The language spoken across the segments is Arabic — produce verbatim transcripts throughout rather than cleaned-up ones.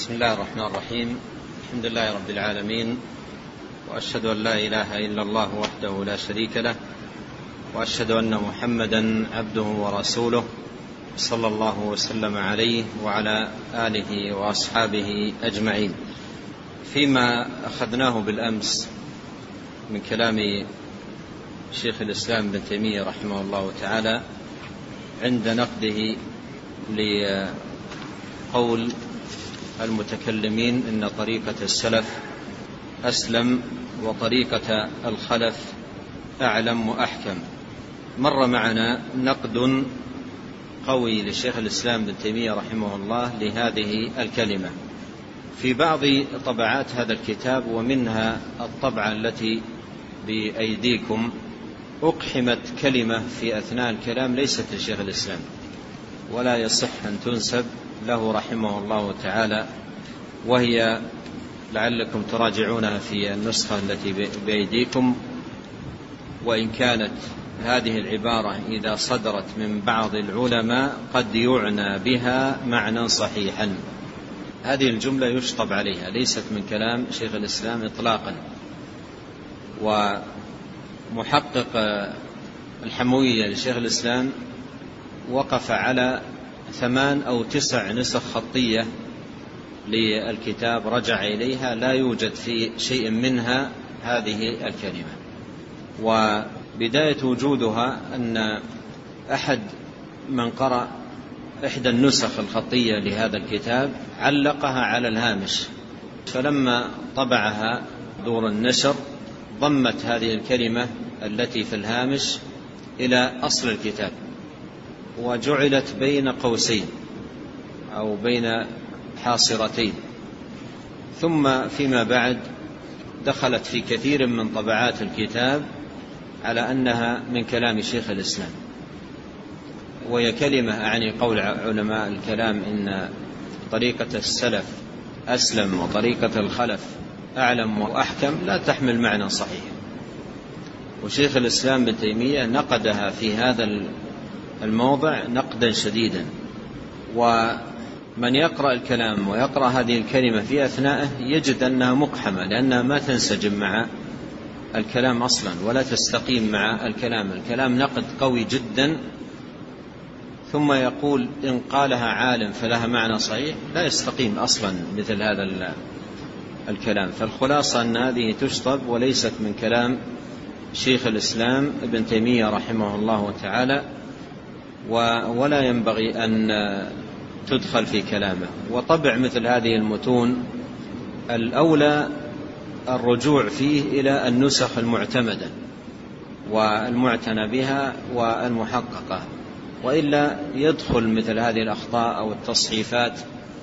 بسم الله الرحمن الرحيم. الحمد لله رب العالمين، وأشهد أن لا إله إلا الله وحده لا شريك له، وأشهد أن محمدا عبده ورسوله صلى الله وسلم عليه وعلى آله وأصحابه أجمعين. فيما أخذناه بالأمس من كلام شيخ الإسلام ابن تيمية رحمه الله تعالى عند نقده لقول المتكلمين إن طريقة السلف أسلم وطريقة الخلف أعلم وأحكم، مر معنا نقد قوي لشيخ الإسلام ابن تيمية رحمه الله لهذه الكلمة في بعض طبعات هذا الكتاب، ومنها الطبعة التي بأيديكم أقحمت كلمة في أثناء الكلام ليست لشيخ الإسلام، ولا يصح أن تنسب له رحمه الله تعالى، وهي لعلكم تراجعونها في النسخة التي بأيديكم. وإن كانت هذه العبارة إذا صدرت من بعض العلماء قد يعنى بها معنى صحيحا، هذه الجملة يشطب عليها، ليست من كلام شيخ الإسلام إطلاقا. ومحقق الحموية لشيخ الإسلام وقف على ثمان أو تسع نسخ خطية للكتاب رجع إليها، لا يوجد في شيء منها هذه الكلمة. وبداية وجودها أن أحد من قرأ إحدى النسخ الخطية لهذا الكتاب علقها على الهامش، فلما طبعها دور النشر ضمت هذه الكلمة التي في الهامش إلى أصل الكتاب، وجعلت بين قوسين أو بين حاصرتين، ثم فيما بعد دخلت في كثير من طبعات الكتاب على أنها من كلام شيخ الإسلام. وهي كلمة أعني قول علماء الكلام إن طريقة السلف أسلم وطريقة الخلف أعلم وأحكم لا تحمل معنى صحيح، وشيخ الإسلام ابن تيمية نقدها في هذا الموضع نقدا شديدا. ومن يقرأ الكلام ويقرأ هذه الكلمة في أثناءه يجد أنها مقحمة، لأنها ما تنسجم مع الكلام أصلا ولا تستقيم مع الكلام. الكلام نقد قوي جدا، ثم يقول إن قالها عالم فلها معنى صحيح، لا يستقيم أصلا مثل هذا الكلام. فالخلاصة أن هذه تشطب وليست من كلام شيخ الإسلام ابن تيمية رحمه الله تعالى، ولا ينبغي أن تدخل في كلامه. وطبع مثل هذه المتون الأولى الرجوع فيه إلى النسخ المعتمدة والمعتنى بها والمحققة، وإلا يدخل مثل هذه الأخطاء أو التصحيفات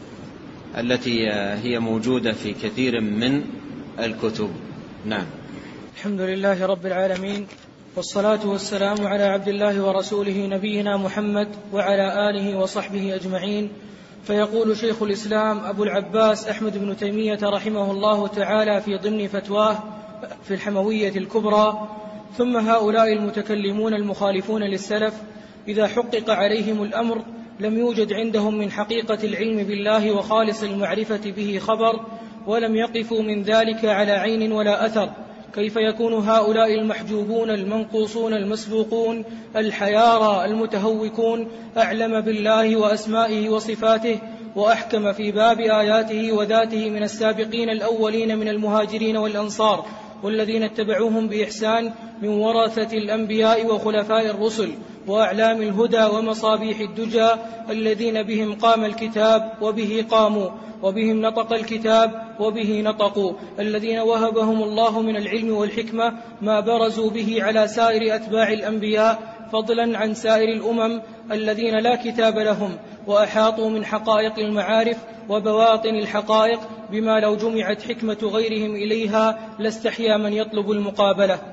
التي هي موجودة في كثير من الكتب. نعم. الحمد لله رب العالمين، والصلاة والسلام على عبد الله ورسوله نبينا محمد وعلى آله وصحبه أجمعين. فيقول شيخ الإسلام أبو العباس أحمد بن تيمية رحمه الله تعالى في ضمن فتواه في الحموية الكبرى: ثم هؤلاء المتكلمون المخالفون للسلف إذا حقق عليهم الأمر لم يوجد عندهم من حقيقة العلم بالله وخالص المعرفة به خبر، ولم يقفوا من ذلك على عين ولا أثر. كيف يكون هؤلاء المحجوبون المنقوصون المسبوقون الحيارى المتهوكون أعلم بالله وأسمائه وصفاته وأحكم في باب آياته وذاته من السابقين الأولين من المهاجرين والأنصار والذين اتبعوهم بإحسان من ورثة الأنبياء وخلفاء الرسل وأعلام الهدى ومصابيح الدجى الذين بهم قام الكتاب وبه قاموا وبهم نطق الكتاب وبه نطقوا، الذين وهبهم الله من العلم والحكمة ما برزوا به على سائر أتباع الأنبياء فضلا عن سائر الأمم الذين لا كتاب لهم، وأحاطوا من حقائق المعارف وبواطن الحقائق بما لو جمعت حكمة غيرهم إليها لاستحيا من يطلب المقابلة.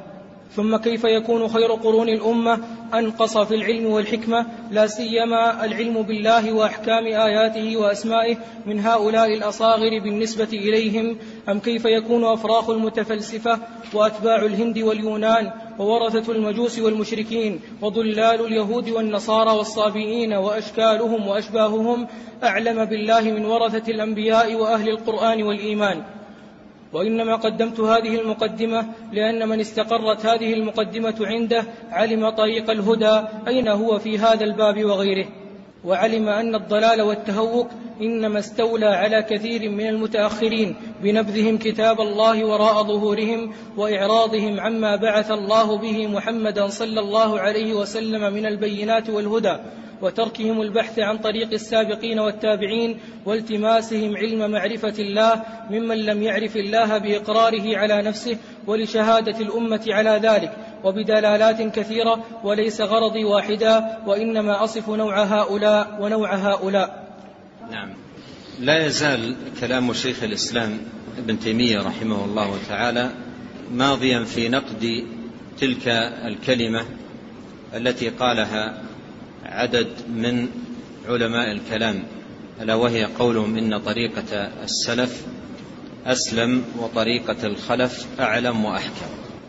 ثم كيف يكون خير قرون الأمة أنقص في العلم والحكمة، لا سيما العلم بالله وأحكام آياته وأسمائه من هؤلاء الأصاغر بالنسبة إليهم؟ أم كيف يكون أفراخ المتفلسفة وأتباع الهند واليونان وورثة المجوس والمشركين وضلال اليهود والنصارى والصابئين وأشكالهم وأشباههم أعلم بالله من ورثة الأنبياء وأهل القرآن والإيمان؟ وإنما قدمت هذه المقدمة لأن من استقرت هذه المقدمة عنده علم طريق الهدى أين هو في هذا الباب وغيره، وعلم أن الضلال والتهوك إنما استولى على كثير من المتأخرين بنبذهم كتاب الله وراء ظهورهم وإعراضهم عما بعث الله به محمدا صلى الله عليه وسلم من البينات والهدى، وتركهم البحث عن طريق السابقين والتابعين والتماسهم علم معرفة الله ممن لم يعرف الله بإقراره على نفسه ولشهادة الأمة على ذلك وبدلالات كثيرة، وليس غرضي واحدا وإنما أصف نوع هؤلاء ونوع هؤلاء. نعم. لا يزال كلام شيخ الإسلام ابن تيمية رحمه الله تعالى ماضيا في نقد تلك الكلمة التي قالها عدد من علماء الكلام، ألا وهي قولهم إن طريقة السلف أسلم وطريقة الخلف أعلم وأحكم.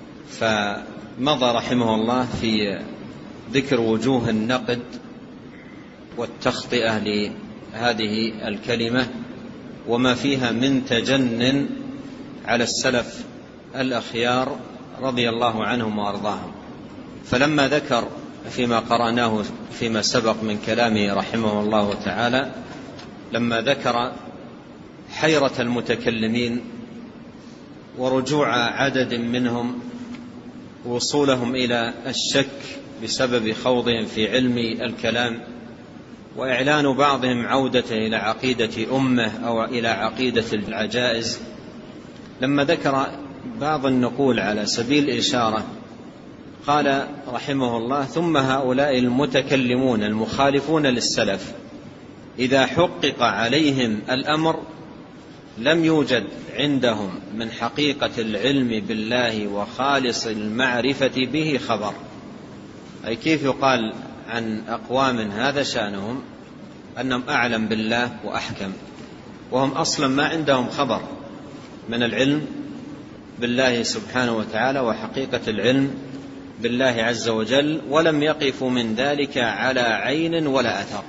فمضى رحمه الله في ذكر وجوه النقد والتخطئة لهذه الكلمة وما فيها من تجنن على السلف الأخيار رضي الله عنهم وأرضاهم. فلما ذكر فيما قرأناه فيما سبق من كلامه رحمه الله تعالى، لما ذكر حيرة المتكلمين ورجوع عدد منهم وصولهم إلى الشك بسبب خوضهم في علم الكلام وإعلان بعضهم عودته إلى عقيدة أمه أو إلى عقيدة العجائز، لما ذكر بعض النقول على سبيل الإشارة قال رحمه الله: ثم هؤلاء المتكلمون المخالفون للسلف إذا حقق عليهم الأمر لم يوجد عندهم من حقيقة العلم بالله وخالص المعرفة به خبر. أي كيف يقال عن أقوام هذا شأنهم أنهم أعلم بالله وأحكم وهم أصلا ما عندهم خبر من العلم بالله سبحانه وتعالى وحقيقة العلم بالله عز وجل، ولم يقفوا من ذلك على عين ولا أثر.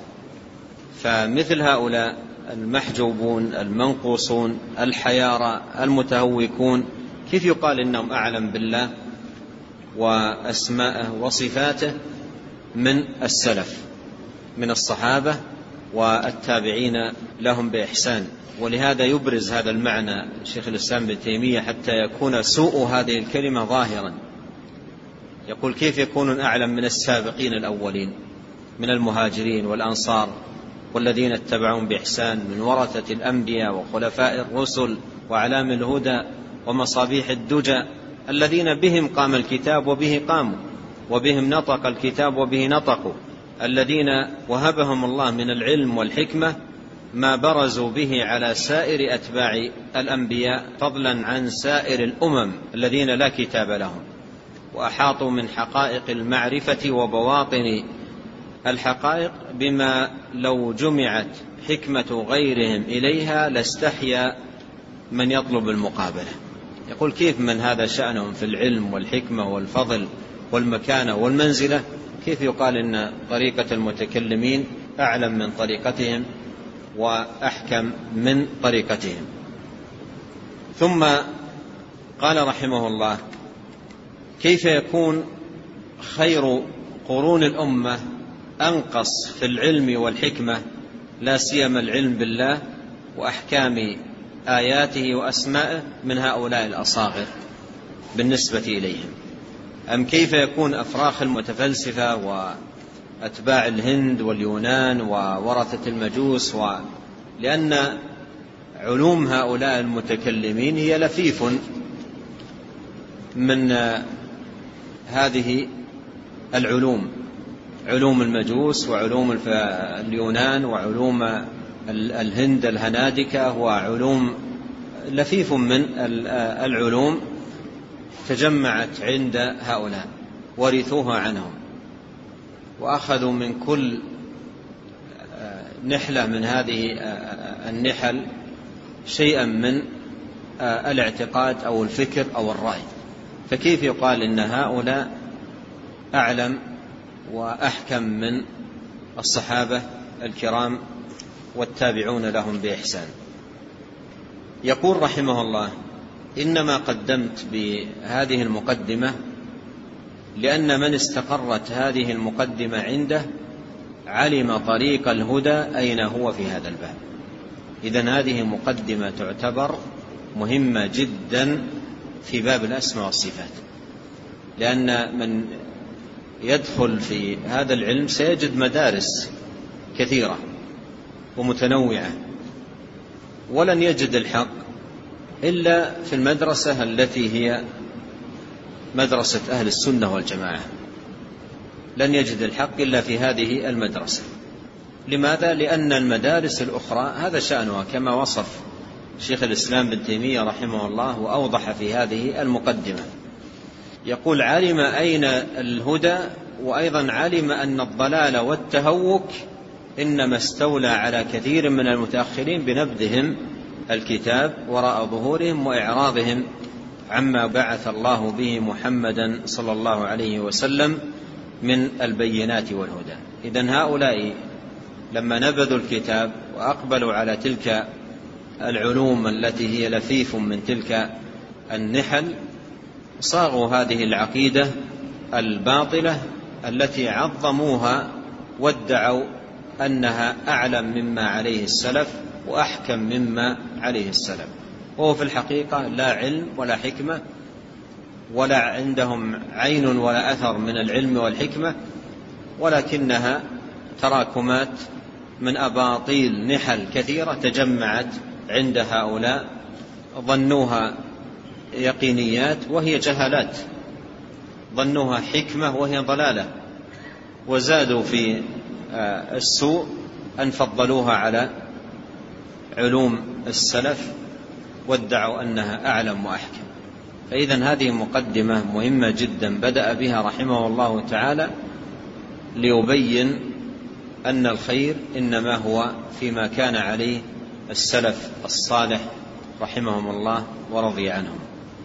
فمثل هؤلاء المحجوبون المنقوصون الحيارى المتهوكون كيف يقال إنهم أعلم بالله وأسماءه وصفاته من السلف من الصحابة والتابعين لهم بإحسان؟ ولهذا يبرز هذا المعنى شيخ الإسلام ابن تيمية حتى يكون سوء هذه الكلمة ظاهرا. يقول: كيف يكونون أعلم من السابقين الأولين من المهاجرين والأنصار والذين اتبعون بإحسان من ورثة الأنبياء وخلفاء الرسل وأعلام الهدى ومصابيح الدجى الذين بهم قام الكتاب وبه قاموا وبهم نطق الكتاب وبه نطقوا، الذين وهبهم الله من العلم والحكمة ما برزوا به على سائر أتباع الأنبياء فضلا عن سائر الأمم الذين لا كتاب لهم، وأحاطوا من حقائق المعرفة وبواطن الحقائق بما لو جمعت حكمة غيرهم إليها لاستحيا من يطلب المقابلة. يقول: كيف من هذا شأنهم في العلم والحكمة والفضل والمكانة والمنزلة كيف يقال إن طريقة المتكلمين أعلم من طريقتهم وأحكم من طريقتهم؟ ثم قال رحمه الله: كيف يكون خير قرون الأمة أنقص في العلم والحكمة لا سيما العلم بالله وأحكام آياته وأسمائه من هؤلاء الأصاغر بالنسبة إليهم؟ أم كيف يكون أفراخ المتفلسفة وأتباع الهند واليونان وورثة المجوس و... لأن علوم هؤلاء المتكلمين هي لفيف من هذه العلوم، علوم المجوس وعلوم اليونان وعلوم الهند الهنادكة وعلوم لفيف من العلوم تجمعت عند هؤلاء ورثوها عنهم، وأخذوا من كل نحلة من هذه النحل شيئا من الاعتقاد أو الفكر أو الرأي. فكيف يقال إن هؤلاء أعلم وأحكم من الصحابة الكرام والتابعون لهم بإحسان؟ يقول رحمه الله: إنما قدمت بهذه المقدمة لأن من استقرت هذه المقدمة عنده علم طريق الهدى أين هو في هذا الباب. إذن هذه مقدمة تعتبر مهمة جدا في باب الأسماء والصفات، لأن من يدخل في هذا العلم سيجد مدارس كثيرة ومتنوعة، ولن يجد الحق إلا في المدرسة التي هي مدرسة أهل السنة والجماعة، لن يجد الحق إلا في هذه المدرسة. لماذا؟ لأن المدارس الأخرى هذا شأنها كما وصف شيخ الإسلام بن تيمية رحمه الله وأوضح في هذه المقدمة. يقول: علم أين الهدى، وأيضا علم أن الضلال والتهوك إنما استولى على كثير من المتأخرين بنبذهم الكتاب وراء ظهورهم وإعراضهم عما بعث الله به محمدا صلى الله عليه وسلم من البينات والهدى. إذن هؤلاء لما نبذوا الكتاب وأقبلوا على تلك العلوم التي هي لفيف من تلك النحل، صاغوا هذه العقيدة الباطلة التي عظموها وادعوا أنها أعلم مما عليه السلف وأحكم مما عليه السلف، وهو في الحقيقة لا علم ولا حكمة، ولا عندهم عين ولا أثر من العلم والحكمة، ولكنها تراكمات من أباطيل نحل كثيرة تجمعت عند هؤلاء، ظنوها يقينيات وهي جهالات، ظنوها حكمة وهي ضلالة، وزادوا في السوء أن فضلوها على علوم السلف وادعوا أنها أعلم وأحكم. فإذن هذه مقدمة مهمة جدا بدأ بها رحمه الله تعالى ليبين أن الخير إنما هو فيما كان عليه السلف الصالح رحمهم الله ورضي عنهم.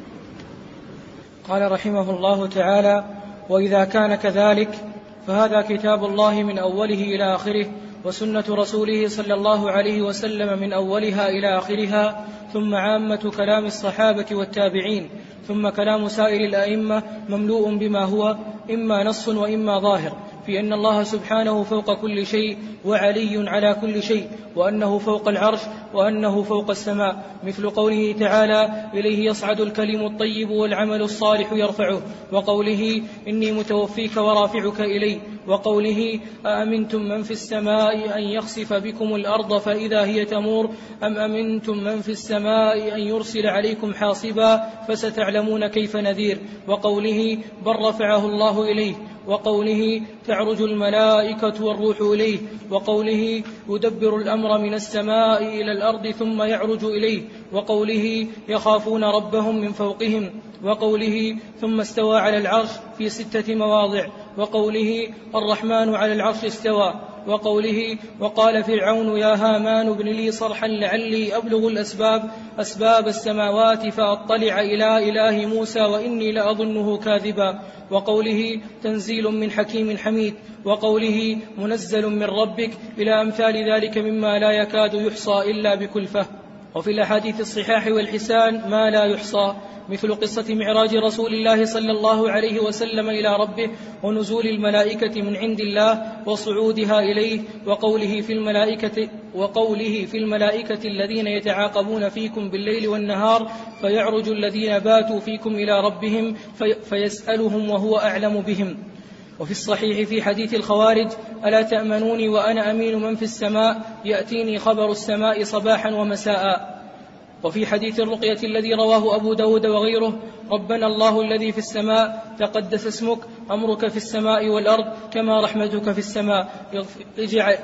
قال رحمه الله تعالى: وإذا كان كذلك فهذا كتاب الله من أوله إلى آخره، وسنة رسوله صلى الله عليه وسلم من أولها إلى آخرها، ثم عامة كلام الصحابة والتابعين، ثم كلام سائر الأئمة مملوء بما هو إما نص وإما ظاهر في أن الله سبحانه فوق كل شيء وعلي على كل شيء، وأنه فوق العرش، وأنه فوق السماء، مثل قوله تعالى: إليه يصعد الكلم الطيب والعمل الصالح يرفعه، وقوله: إني متوفيك ورافعك إلي، وقوله: أأمنتم من في السماء أن يخسف بكم الأرض فإذا هي تمور، أم أمنتم من في السماء أن يرسل عليكم حاصبا فستعلمون كيف نذير، وقوله: بل رفعه الله إليه، وقوله: تعرج الملائكة والروح إليه، وقوله: يدبر الأمر من السماء إلى الأرض ثم يعرج إليه، وقوله: يخافون ربهم من فوقهم، وقوله: ثم استوى على العرش في ستة مواضع، وقوله: الرحمن على العرش استوى، وقوله: وقال فرعون يا هامان ابن لي صرحا لعلي أبلغ الأسباب أسباب السماوات فأطلع إلى إله موسى وإني لأظنه كاذبا، وقوله: تنزيل من حكيم حميد، وقوله: منزل من ربك، إلى أمثال ذلك مما لا يكاد يحصى إلا بكلفة. وفي الأحاديث الصحاح والحسان ما لا يحصى، مثل قصة معراج رسول الله صلى الله عليه وسلم إلى ربه، ونزول الملائكة من عند الله وصعودها إليه، وقوله في الملائكة, وقوله في الملائكة الذين يتعاقبون فيكم بالليل والنهار، فيعرج الذين باتوا فيكم إلى ربهم في فيسألهم وهو أعلم بهم. وفي الصحيح في حديث الخوارج: ألا تأمنوني وأنا أمين من في السماء، يأتيني خبر السماء صباحا ومساء. وفي حديث الرقية الذي رواه أبو داود وغيره: ربنا الله الذي في السماء تقدس اسمك، أمرك في السماء والأرض كما رحمتك في السماء، اجعل,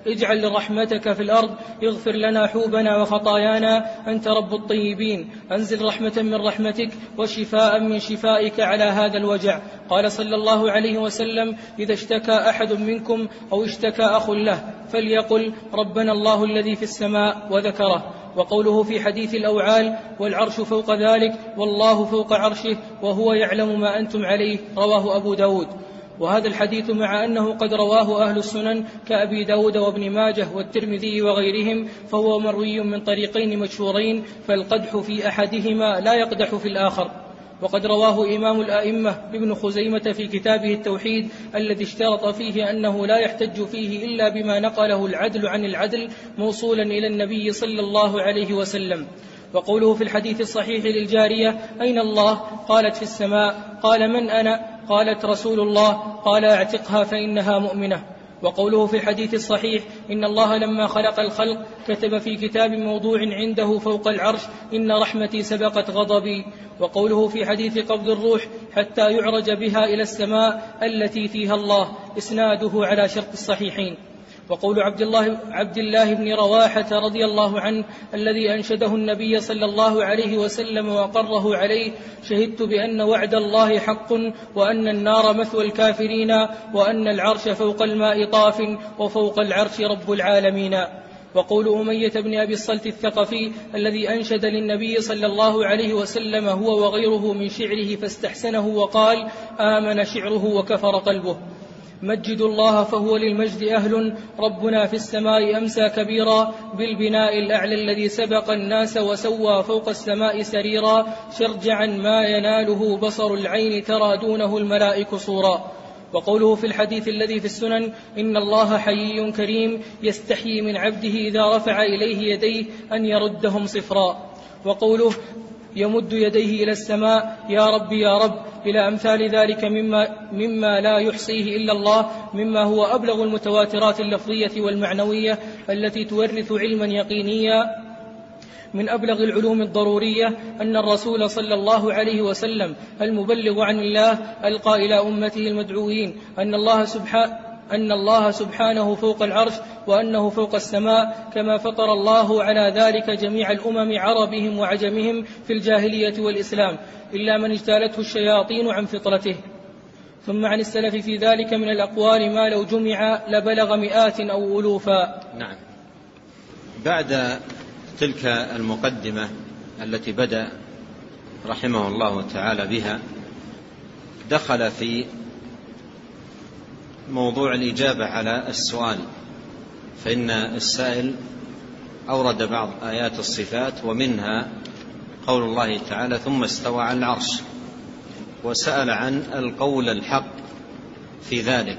اجعل رحمتك في الأرض اغفر لنا حوبنا وخطايانا أنت رب الطيبين أنزل رحمة من رحمتك وشفاء من شفائك على هذا الوجع. قال صلى الله عليه وسلم إذا اشتكى أحد منكم أو اشتكى أخ له فليقل ربنا الله الذي في السماء وذكره. وقوله في حديث الأوعال والعرش فوق ذلك والله فوق عرشه وهو يعلم ما أنتم عليه رواه أبو داود. وهذا الحديث مع أنه قد رواه أهل السنن كأبي داود وابن ماجه والترمذي وغيرهم فهو مروي من طريقين مشهورين فالقدح في أحدهما لا يقدح في الآخر. وقد رواه إمام الأئمة ابن خزيمة في كتابه التوحيد الذي اشترط فيه أنه لا يحتج فيه إلا بما نقله العدل عن العدل موصولا إلى النبي صلى الله عليه وسلم. وقوله في الحديث الصحيح للجارية أين الله؟ قالت في السماء. قال من أنا؟ قالت رسول الله. قال اعتقها فإنها مؤمنة. وقوله في الحديث الصحيح إن الله لما خلق الخلق كتب في كتاب موضوع عنده فوق العرش إن رحمتي سبقت غضبي. وقوله في حديث قبض الروح حتى يعرج بها إلى السماء التي فيها الله إسناده على شرط الصحيحين. وقول عبد الله, عبد الله بن رواحة رضي الله عنه الذي أنشده النبي صلى الله عليه وسلم وقره عليه شهدت بأن وعد الله حق وأن النار مثوى الكافرين وأن العرش فوق الماء طاف وفوق العرش رب العالمين. وقول أمية بن أبي الصلت الثقفي الذي أنشد للنبي صلى الله عليه وسلم هو وغيره من شعره فاستحسنه وقال آمن شعره وكفر قلبه مجد الله فهو للمجد أهل ربنا في السماء أمسى كبيرا بالبناء الأعلى الذي سبق الناس وسوى فوق السماء سريرا شرجعا ما يناله بصر العين ترى دونه الملائك صورا. وقوله في الحديث الذي في السنن إن الله حيي كريم يستحيي من عبده إذا رفع إليه يديه أن يردهم صفرا. وقوله يمد يديه إلى السماء يا رب يا رب إلى أمثال ذلك مما, مما لا يحصيه إلا الله مما هو أبلغ المتواترات اللفظية والمعنوية التي تورث علما يقينيا من أبلغ العلوم الضرورية أن الرسول صلى الله عليه وسلم المبلغ عن الله ألقى إلى أمته المدعوين أن الله سبحانه أن الله سبحانه فوق العرش وأنه فوق السماء كما فطر الله على ذلك جميع الأمم عربهم وعجمهم في الجاهلية والإسلام إلا من اجتالته الشياطين عن فطرته. ثم عن السلف في ذلك من الأقوال ما لو جمع لبلغ مئات أو ألوفا. نعم. بعد تلك المقدمة التي بدأ رحمه الله تعالى بها دخل في موضوع الإجابة على السؤال، فإن السائل أورد بعض آيات الصفات ومنها قول الله تعالى ثم استوى على العرش، وسأل عن القول الحق في ذلك،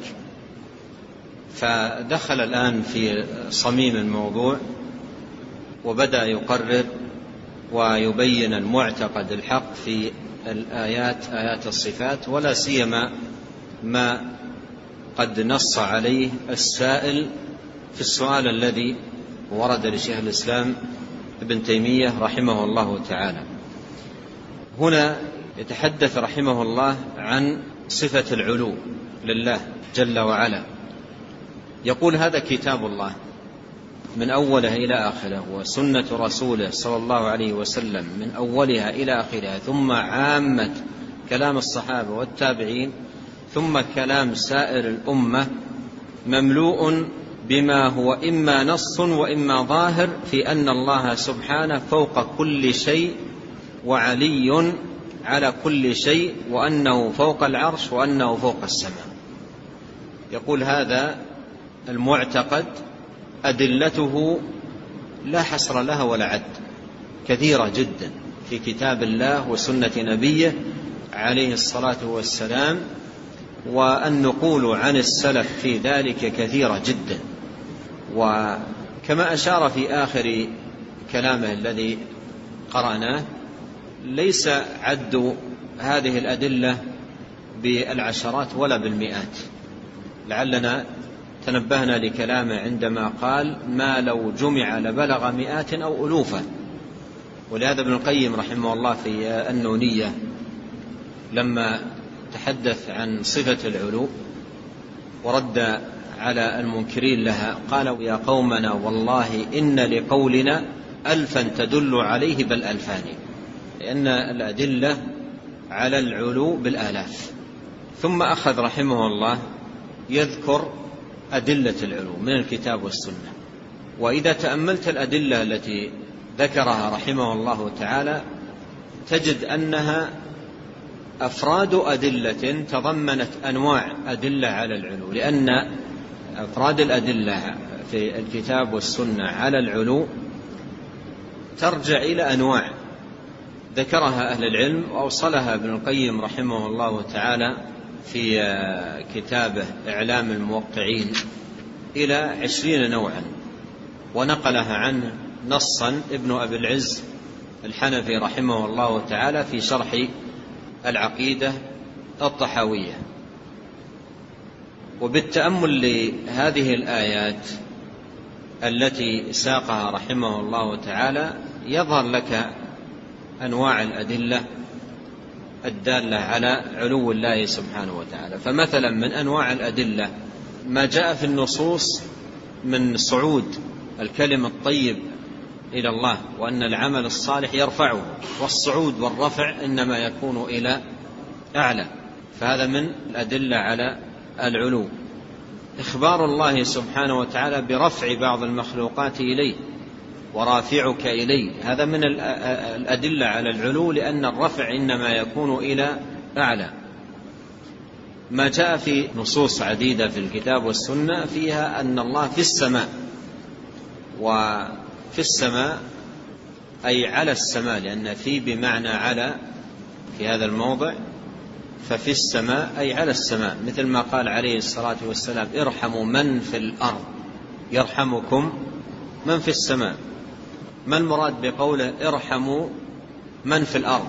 فدخل الآن في صميم الموضوع وبدأ يقرر ويبين المعتقد الحق في الآيات آيات الصفات، ولا سيما ما قد نص عليه السائل في السؤال الذي ورد لشيخ الإسلام ابن تيمية رحمه الله تعالى. هنا يتحدث رحمه الله عن صفة العلو لله جل وعلا، يقول هذا كتاب الله من أوله إلى آخره وسنة رسوله صلى الله عليه وسلم من أولها إلى آخرها، ثم عامة كلام الصحابة والتابعين، ثم كلام سائر الأمة، مملوء بما هو إما نص وإما ظاهر في أن الله سبحانه فوق كل شيء وعلي على كل شيء، وأنه فوق العرش وأنه فوق السماء. يقول هذا المعتقد أدلته لا حصر لها ولا عد، كثيرة جدا في كتاب الله وسنة نبيه عليه الصلاة والسلام، والنقول عن السلف في ذلك كثيرة جدا. وكما أشار في آخر كلامه الذي قرأناه ليس عد هذه الأدلة بالعشرات ولا بالمئات، لعلنا تنبهنا لكلامه عندما قال ما لو جمع لبلغ مئات أو ألوفا. ولهذا ابن القيم رحمه الله في النونية لما تحدث عن صفة العلو ورد على المنكرين لها قالوا يا قومنا والله إن لقولنا ألفا تدل عليه بل ألفان، لأن الأدلة على العلو بالآلاف. ثم أخذ رحمه الله يذكر أدلة العلو من الكتاب والسنة. وإذا تأملت الأدلة التي ذكرها رحمه الله تعالى تجد أنها أفراد أدلة تضمنت أنواع أدلة على العلو، لأن أفراد الأدلة في الكتاب والسنة على العلو ترجع إلى أنواع ذكرها أهل العلم وأوصلها ابن القيم رحمه الله تعالى في كتابه إعلام الموقعين إلى عشرين نوعا، ونقلها عنه نصا ابن أبي العز الحنفي رحمه الله تعالى في شرح العقيدة الطحاوية. وبالتأمل لهذه الآيات التي ساقها رحمه الله تعالى يظهر لك أنواع الأدلة الدالة على علو الله سبحانه وتعالى. فمثلا من أنواع الأدلة ما جاء في النصوص من صعود الكلم الطيب إلى الله، وأن العمل الصالح يرفعه، والصعود والرفع إنما يكون إلى أعلى، فهذا من الأدلة على العلو. إخبار الله سبحانه وتعالى برفع بعض المخلوقات إليه ورافعك إليه، هذا من الأدلة على العلو، لأن الرفع إنما يكون إلى أعلى. ما جاء في نصوص عديدة في الكتاب والسنة فيها أن الله في السماء، وفي السماء أي على السماء، لأن في بمعنى على في هذا الموضع، ففي السماء أي على السماء، مثل ما قال عليه الصلاة والسلام ارحموا من في الأرض يرحمكم من في السماء. ما المراد بقوله ارحموا من في الأرض؟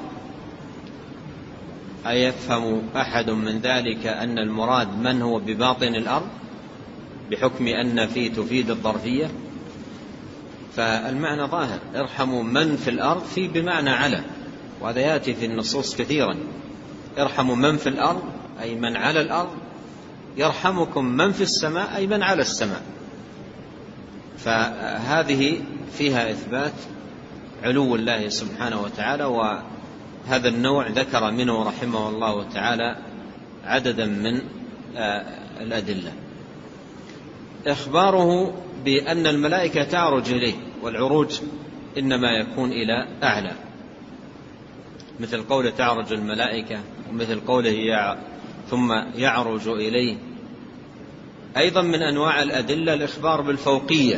أيفهم أحد من ذلك أن المراد من هو بباطن الأرض بحكم أن في تفيد الظرفية؟ فالمعنى ظاهر، ارحموا من في الأرض في بمعنى على، وهذا يأتي في النصوص كثيرا. ارحموا من في الأرض أي من على الأرض، يرحمكم من في السماء أي من على السماء. فهذه فيها إثبات علو الله سبحانه وتعالى، وهذا النوع ذكر منه رحمه الله تعالى عددا من الأدلة. إخباره بأن الملائكة تعرج إليه، والعروج إنما يكون إلى أعلى، مثل قوله تعرج الملائكة، ومثل قوله ثم يعرج إليه. أيضا من أنواع الأدلة الإخبار بالفوقية،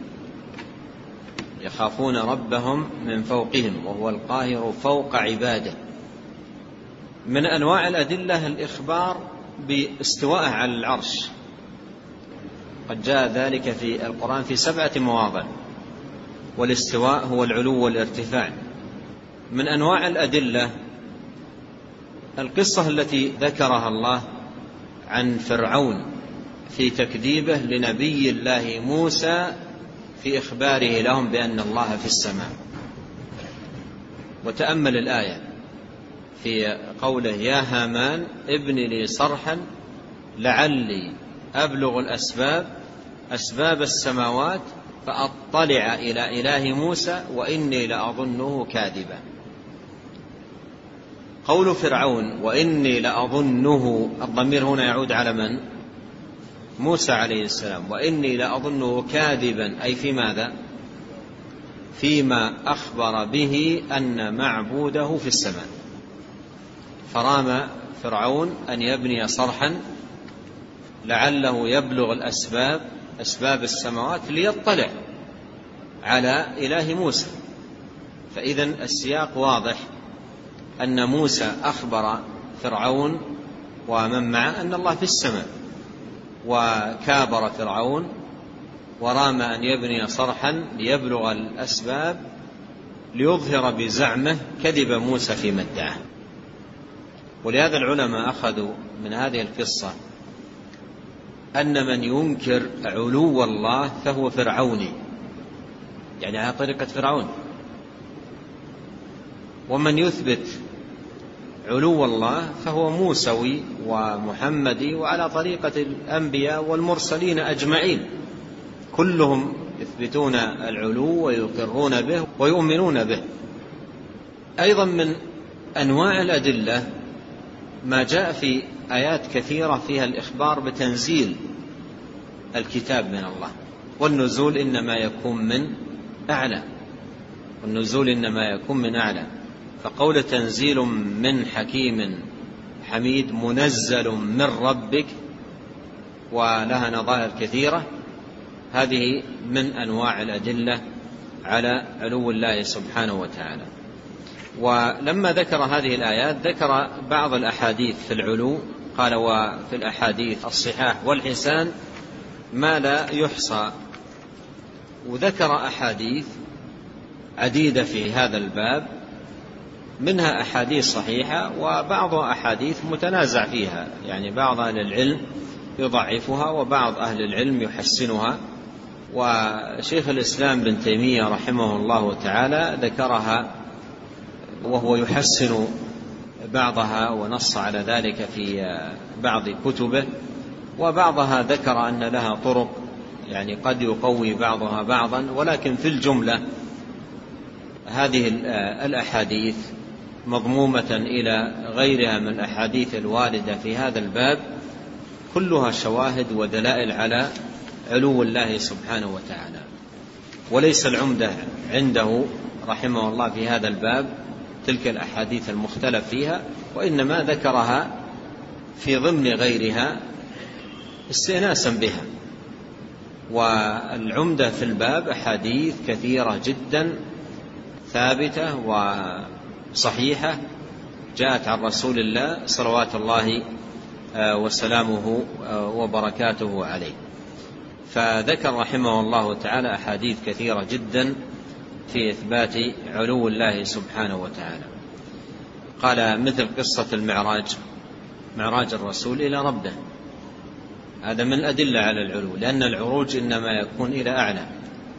يخافون ربهم من فوقهم وهو القاهر فوق عباده. من أنواع الأدلة الإخبار باستواءه على العرش، قد جاء ذلك في القرآن في سبعة مواضع، والاستواء هو العلو والارتفاع. من أنواع الأدلة القصة التي ذكرها الله عن فرعون في تكذيبه لنبي الله موسى في إخباره لهم بأن الله في السماء. وتأمل الآية في قوله يا هامان ابن لي صرحا لعلي أبلغ الأسباب أسباب السماوات فأطلع إلى إله موسى وإني لأظنه كاذبا. قول فرعون وإني لأظنه، الضمير هنا يعود على من؟ موسى عليه السلام. وإني لأظنه كاذبا أي في ماذا؟ فيما أخبر به أن معبوده في السماء. فرام فرعون أن يبني صرحا لعله يبلغ الأسباب أسباب السماوات ليطلع على إله موسى. فإذن السياق واضح أن موسى أخبر فرعون ومن معه أن الله في السماء، وكابر فرعون ورام أن يبني صرحا ليبلغ الأسباب ليظهر بزعمه كذب موسى في مدعه. ولهذا العلماء أخذوا من هذه القصة أن من ينكر علو الله فهو فرعوني، يعني على طريقة فرعون، ومن يثبت علو الله فهو موسوي ومحمدي وعلى طريقة الأنبياء والمرسلين أجمعين، كلهم يثبتون العلو ويقرون به ويؤمنون به. أيضا من أنواع الأدلة ما جاء في آيات كثيرة فيها الإخبار بتنزيل الكتاب من الله، والنزول إنما يكون من أعلى، والنزول إنما يكون من أعلى. فقول تنزيل من حكيم حميد منزل من ربك ولها نظائر كثيرة، هذه من أنواع الأدلة على علو الله سبحانه وتعالى. ولما ذكر هذه الآيات ذكر بعض الأحاديث في العلو، قال وفي الأحاديث الصحاح والحسان ما لا يحصى، وذكر أحاديث عديدة في هذا الباب، منها أحاديث صحيحة وبعضها أحاديث متنازع فيها، يعني بعض أهل العلم يضعفها وبعض أهل العلم يحسنها. وشيخ الإسلام بن تيمية رحمه الله تعالى ذكرها وهو يحسن بعضها ونص على ذلك في بعض كتبه، وبعضها ذكر أن لها طرق يعني قد يقوي بعضها بعضا، ولكن في الجملة هذه الأحاديث مضمومة إلى غيرها من الأحاديث الواردة في هذا الباب كلها شواهد ودلائل على علو الله سبحانه وتعالى. وليس العمدة عنده رحمه الله في هذا الباب تلك الأحاديث المختلف فيها، وإنما ذكرها في ضمن غيرها استئناسا بها. والعمدة في الباب أحاديث كثيرة جدا ثابتة وصحيحة جاءت عن رسول الله صلوات الله وسلامه وبركاته عليه. فذكر رحمه الله تعالى أحاديث كثيرة جدا في إثبات علو الله سبحانه وتعالى. قال مثل قصة المعراج، معراج الرسول إلى ربه، هذا من الأدلة على العلو، لأن العروج إنما يكون إلى أعلى.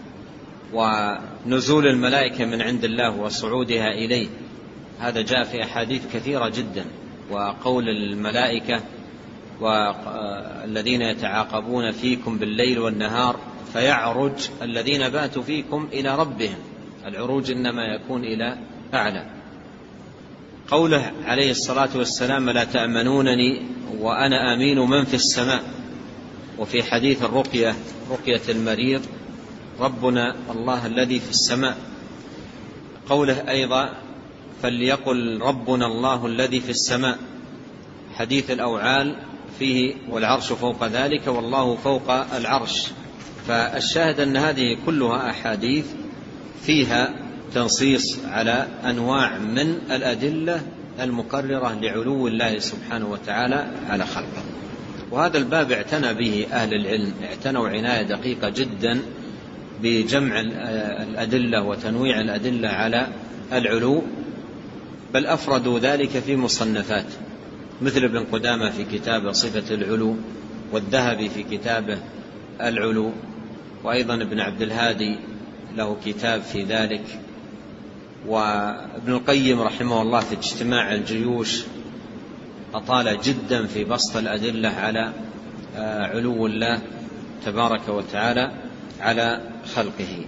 ونزول الملائكة من عند الله وصعودها إليه، هذا جاء في أحاديث كثيرة جدا. وقول الملائكة والذين يتعاقبون فيكم بالليل والنهار فيعرج الذين باتوا فيكم إلى ربهم، العروج إنما يكون إلى أعلى. قوله عليه الصلاة والسلام لا تأمنونني وأنا آمين من في السماء. وفي حديث الرقية، رقية المريض، ربنا الله الذي في السماء. قوله أيضا فليقل ربنا الله الذي في السماء. حديث الأوعال فيه والعرش فوق ذلك والله فوق العرش. فالشاهد أن هذه كلها أحاديث فيها تنصيص على أنواع من الأدلة المقررة لعلو الله سبحانه وتعالى على خلقه. وهذا الباب اعتنى به أهل العلم، اعتنوا عناية دقيقة جدا بجمع الأدلة وتنويع الأدلة على العلو، بل أفردوا ذلك في مصنفات، مثل ابن قدامة في كتابه صفة العلو، والذهبي في كتابه العلو، وأيضا ابن عبد الهادي له كتاب في ذلك، وابن القيم رحمه الله في اجتماع الجيوش أطال جدا في بسط الأدلة على علو الله تبارك وتعالى على خلقه.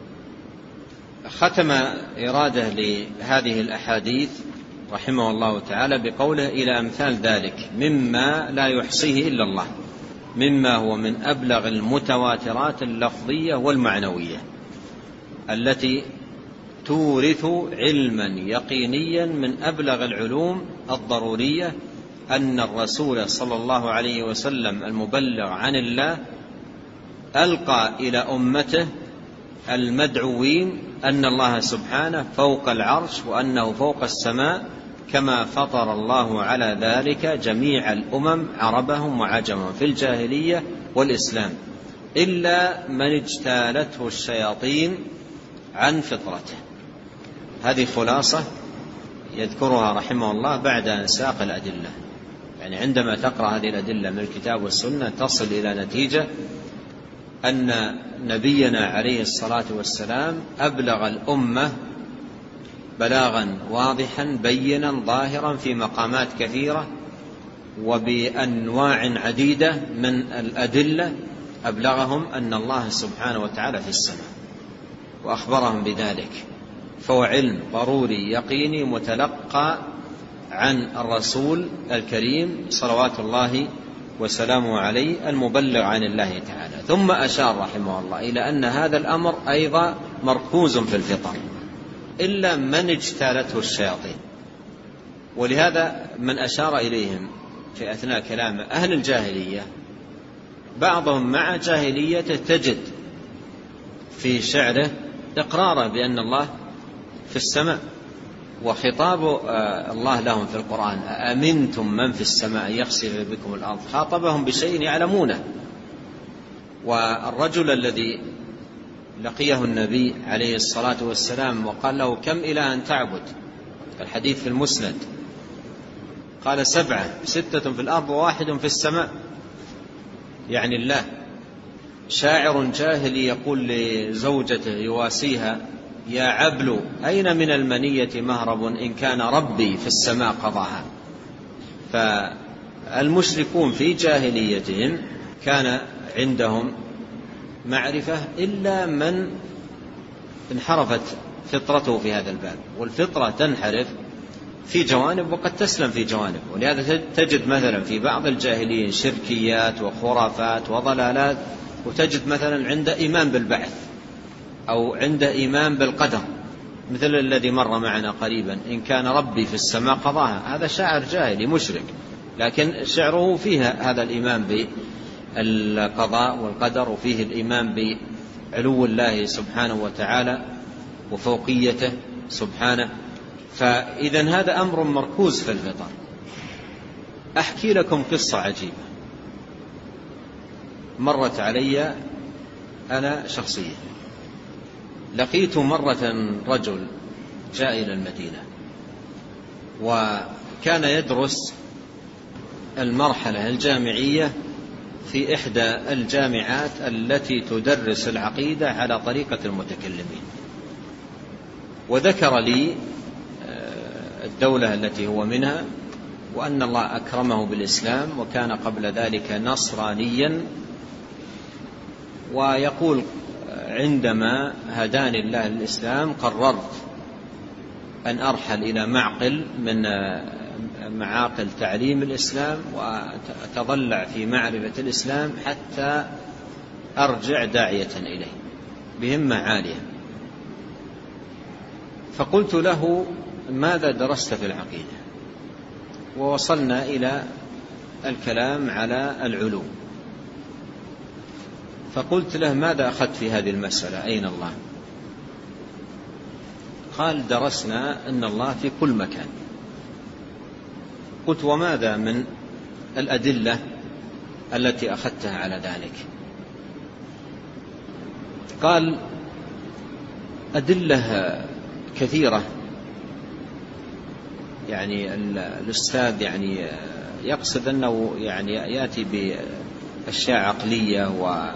ختم إرادة لهذه الأحاديث رحمه الله تعالى بقوله إلى أمثال ذلك مما لا يحصيه إلا الله، مما هو من أبلغ المتواترات اللفظية والمعنوية التي تورث علما يقينيا من أبلغ العلوم الضرورية، أن الرسول صلى الله عليه وسلم المبلغ عن الله ألقى إلى أمته المدعوين أن الله سبحانه فوق العرش وأنه فوق السماء، كما فطر الله على ذلك جميع الأمم عربهم وعجمهم في الجاهلية والإسلام، إلا من اجتالته الشياطين عن فطرته. هذه خلاصة يذكرها رحمه الله بعد أن ساق الأدلة. يعني عندما تقرأ هذه الأدلة من الكتاب والسنة تصل إلى نتيجة أن نبينا عليه الصلاة والسلام أبلغ الأمة بلاغا واضحا بينا ظاهرا في مقامات كثيرة وبأنواع عديدة من الأدلة، أبلغهم أن الله سبحانه وتعالى في السماء وأخبرهم بذلك. فهو علم ضروري يقيني متلقى عن الرسول الكريم صلوات الله وسلامه عليه المبلغ عن الله تعالى. ثم أشار رحمه الله إلى أن هذا الأمر أيضا مركوز في الفطر إلا من اجتالته الشياطين. ولهذا من أشار إليهم في أثناء كلامه أهل الجاهلية بعضهم مع جاهليته تجد في شعره إقراره بأن الله في السماء، وخطاب الله لهم في القرآن أأمنتم من في السماء يخسف بكم الأرض، خاطبهم بشيء يعلمونه. والرجل الذي لقيه النبي عليه الصلاة والسلام وقال له كم إلها تعبد، الحديث في المسند، قال سبعة، ستة في الأرض وواحد في السماء، يعني الله. شاعر جاهلي يقول لزوجته يواسيها يا عبل أين من المنية مهرب إن كان ربي في السماء قضاها. فالمشركون في جاهليتهم كان عندهم معرفة إلا من انحرفت فطرته في هذا الباب، والفطرة تنحرف في جوانب وقد تسلم في جوانب. ولهذا تجد مثلا في بعض الجاهليين شركيات وخرافات وضلالات، وتجد مثلا عند إيمان بالبعث أو عند إيمان بالقدر، مثل الذي مر معنا قريبا إن كان ربي في السماء قضاها. هذا شاعر جاهلي مشرك، لكن شعره فيها هذا الإيمان بالقضاء والقدر، وفيه الإيمان بعلو الله سبحانه وتعالى وفوقيته سبحانه. فإذن هذا أمر مركوز في الفطر. أحكي لكم قصة عجيبة مرت علي أنا شخصيا. لقيت مرة رجل جاء إلى المدينة وكان يدرس المرحلة الجامعية في إحدى الجامعات التي تدرس العقيدة على طريقة المتكلمين، وذكر لي الدولة التي هو منها وأن الله أكرمه بالإسلام وكان قبل ذلك نصرانيا، ويقول عندما هداني الله للإسلام قررت أن أرحل إلى معقل من معاقل تعليم الإسلام وأتضلع في معرفة الإسلام حتى أرجع داعية إليه بهمة عالية. فقلت له ماذا درست في العقيدة؟ ووصلنا إلى الكلام على العلوم. فقلت له ماذا أخذت في هذه المسألة؟ أين الله؟ قال درسنا أن الله في كل مكان. قلت وماذا من الأدلة التي أخذتها على ذلك؟ قال أدلة كثيرة. يعني الأستاذ يعني يقصد أنه يعني يأتي بأشياء عقلية. و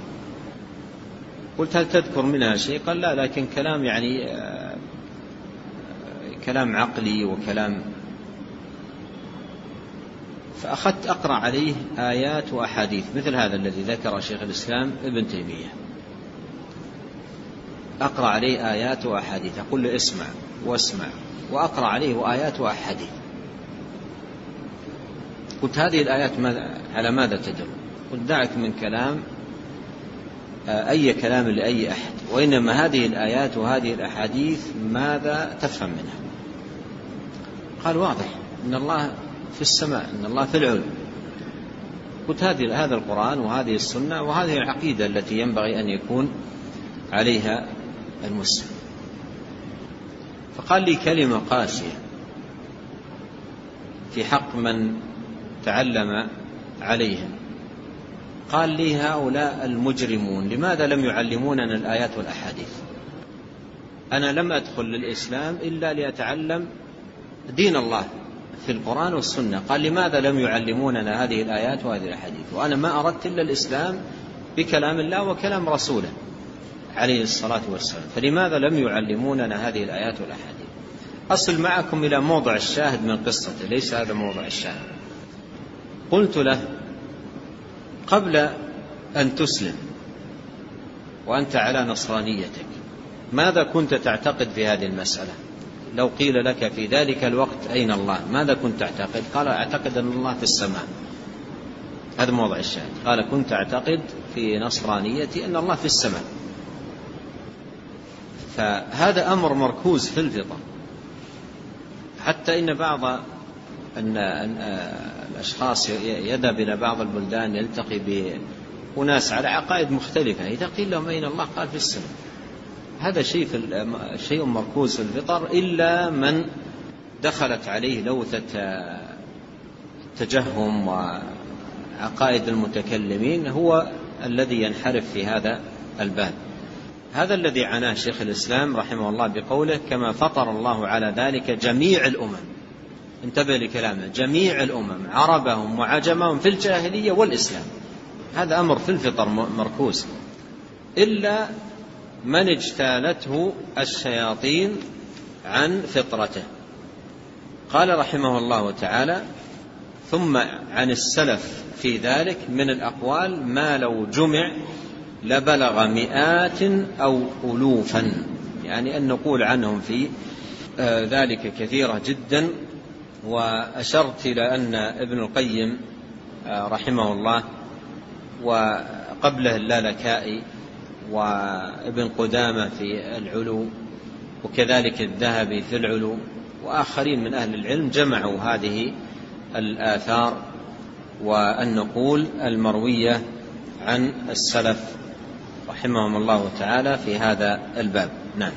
قلت هل تذكر منها شيء؟ قال لا، لكن كلام يعني كلام عقلي وكلام. فأخذت أقرأ عليه آيات وأحاديث مثل هذا الذي ذكر شيخ الإسلام ابن تيمية، أقرأ عليه آيات وأحاديث، أقول له اسمع واسمع، وأقرأ عليه آيات وأحاديث. قلت هذه الآيات على ماذا تدل؟ قلت دعك من كلام أي كلام لأي أحد، وإنما هذه الآيات وهذه الأحاديث ماذا تفهم منها؟ قال واضح إن الله في السماء، إن الله في العلو. قلت هذه هذا القرآن وهذه السنة وهذه العقيدة التي ينبغي أن يكون عليها المسلم. فقال لي كلمة قاسية في حق من تعلم عليهم. قال لي هؤلاء المجرمون لماذا لم يعلموننا الآيات والأحاديث؟ أنا لم أدخل للإسلام إلا لأتعلم دين الله في القرآن والسنة. قال لماذا لم يعلموننا هذه الآيات وهذه الأحاديث؟ وأنا ما أردت إلا الإسلام بكلام الله وكلام رسوله عليه الصلاة والسلام، فلماذا لم يعلموننا هذه الآيات والأحاديث؟ أصل معكم إلى موضع الشاهد من قصته، ليس هذا موضع الشاهد. قلت له: قبل أن تسلم وأنت على نصرانيتك ماذا كنت تعتقد في هذه المسألة؟ لو قيل لك في ذلك الوقت أين الله ماذا كنت تعتقد؟ قال: أعتقد أن الله في السماء. هذا موضع الشاهد. قال: كنت أعتقد في نصرانيتي أن الله في السماء. فهذا أمر مركوز في الفطر، حتى إن بعض أن الأشخاص يذهب إلى بعض البلدان يلتقي بأناس على عقائد مختلفة، إذا قيل لهم أين الله قال في السماء. هذا شيء في شيء مركوز في الفطر، إلا من دخلت عليه لوثة التجهم وعقائد المتكلمين هو الذي ينحرف في هذا الباب. هذا الذي عناه شيخ الإسلام رحمه الله بقوله: كما فطر الله على ذلك جميع الأمم. انتبه لكلامه: جميع الأمم عربهم وعجمهم في الجاهلية والإسلام. هذا أمر في الفطر مركوز، إلا من اجتالته الشياطين عن فطرته. قال رحمه الله تعالى: ثم عن السلف في ذلك من الأقوال ما لو جمع لبلغ مئات أو ألوفا، يعني أن نقول عنهم في ذلك كثيرة جدا. وأشرت إلى أن ابن القيم رحمه الله وقبله اللالكائي وابن قدامة في العلو وكذلك الذهبي في العلو وآخرين من أهل العلم جمعوا هذه الآثار والنقول المروية عن السلف رحمهم الله تعالى في هذا الباب. نعم.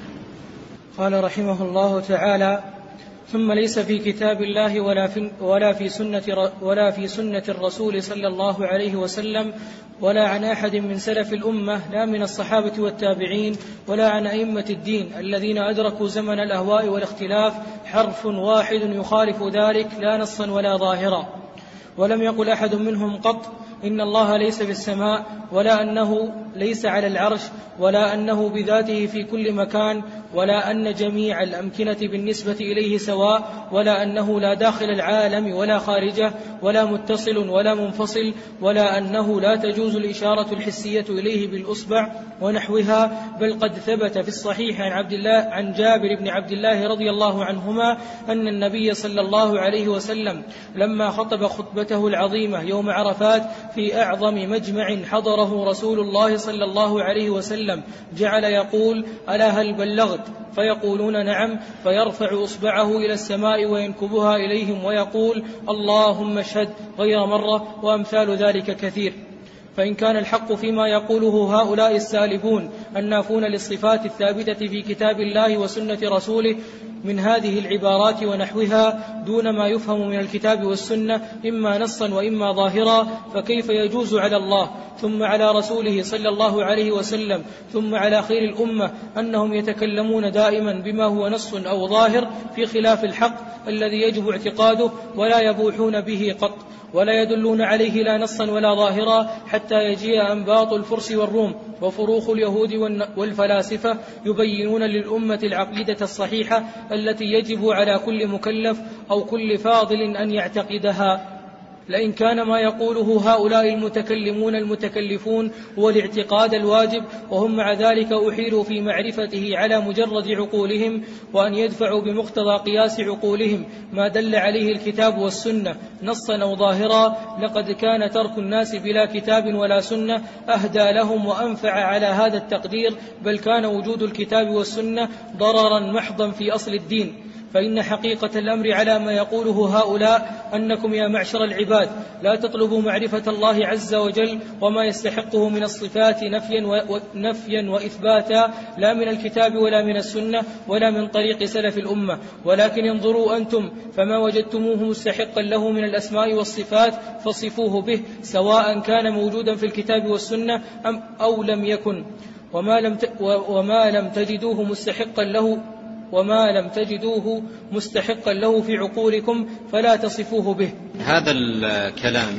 قال رحمه الله تعالى: ثم ليس في كتاب الله ولا في, ولا في سنة ولا في سنة الرسول صلى الله عليه وسلم ولا عن أحد من سلف الأمة لا من الصحابة والتابعين ولا عن أئمة الدين الذين أدركوا زمن الأهواء والاختلاف حرف واحد يخالف ذلك لا نصا ولا ظاهرا. ولم يقل أحد منهم قط إن الله ليس في السماء، ولا أنه ليس على العرش، ولا أنه بذاته في كل مكان، ولا أن جميع الأمكنة بالنسبة إليه سواء، ولا أنه لا داخل العالم ولا خارجه، ولا متصل ولا منفصل، ولا أنه لا تجوز الإشارة الحسية إليه بالأصبع ونحوها. بل قد ثبت في الصحيح عن عبد الله عن جابر بن عبد الله رضي الله عنهما أن النبي صلى الله عليه وسلم لما خطب خطبته العظيمة يوم عرفات في أعظم مجمع حضره رسول الله صلى الله عليه وسلم جعل يقول: ألا هل بلغت؟ فيقولون: نعم. فيرفع إصبعه إلى السماء وينكبها إليهم ويقول: اللهم اشهد، غير مرة، وأمثال ذلك كثير. فإن كان الحق فيما يقوله هؤلاء السالبون النافون للصفات الثابتة في كتاب الله وسنة رسوله من هذه العبارات ونحوها دون ما يفهم من الكتاب والسنة إما نصا وإما ظاهرا، فكيف يجوز على الله ثم على رسوله صلى الله عليه وسلم ثم على خير الأمة أنهم يتكلمون دائما بما هو نص أو ظاهر في خلاف الحق الذي يجب اعتقاده ولا يبوحون به قط، ولا يدلون عليه لا نصا ولا ظاهرا، حتى يجيء أنباط الفرس والروم وفروخ اليهود والفلاسفة يبينون للأمة العقيدة الصحيحة التي يجب على كل مكلف أو كل فاضل أن يعتقدها. لئن كان ما يقوله هؤلاء المتكلمون المتكلفون هو الاعتقاد الواجب، وهم مع ذلك أحيلوا في معرفته على مجرد عقولهم، وأن يدفعوا بمقتضى قياس عقولهم ما دل عليه الكتاب والسنة نصا أو ظاهرا، لقد كان ترك الناس بلا كتاب ولا سنة أهدى لهم وأنفع على هذا التقدير، بل كان وجود الكتاب والسنة ضررا محضا في أصل الدين. فإن حقيقة الأمر على ما يقوله هؤلاء أنكم يا معشر العباد لا تطلبوا معرفة الله عز وجل وما يستحقه من الصفات نفيا, ونفيا وإثباتا لا من الكتاب ولا من السنة ولا من طريق سلف الأمة، ولكن انظروا أنتم فما وجدتموه مستحقا له من الأسماء والصفات فصفوه به، سواء كان موجودا في الكتاب والسنة أم أو لم يكن، وما لم, وما لم تجدوه مستحقا له وما لم تجدوه مستحقا له في عقولكم فلا تصفوه به. هذا الكلام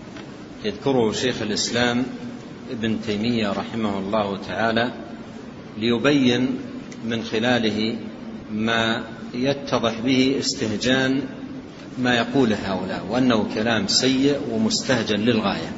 يذكره شيخ الإسلام ابن تيمية رحمه الله تعالى ليبين من خلاله ما يتضح به استهجان ما يقوله هؤلاء، وأنه كلام سيء ومستهجن للغاية.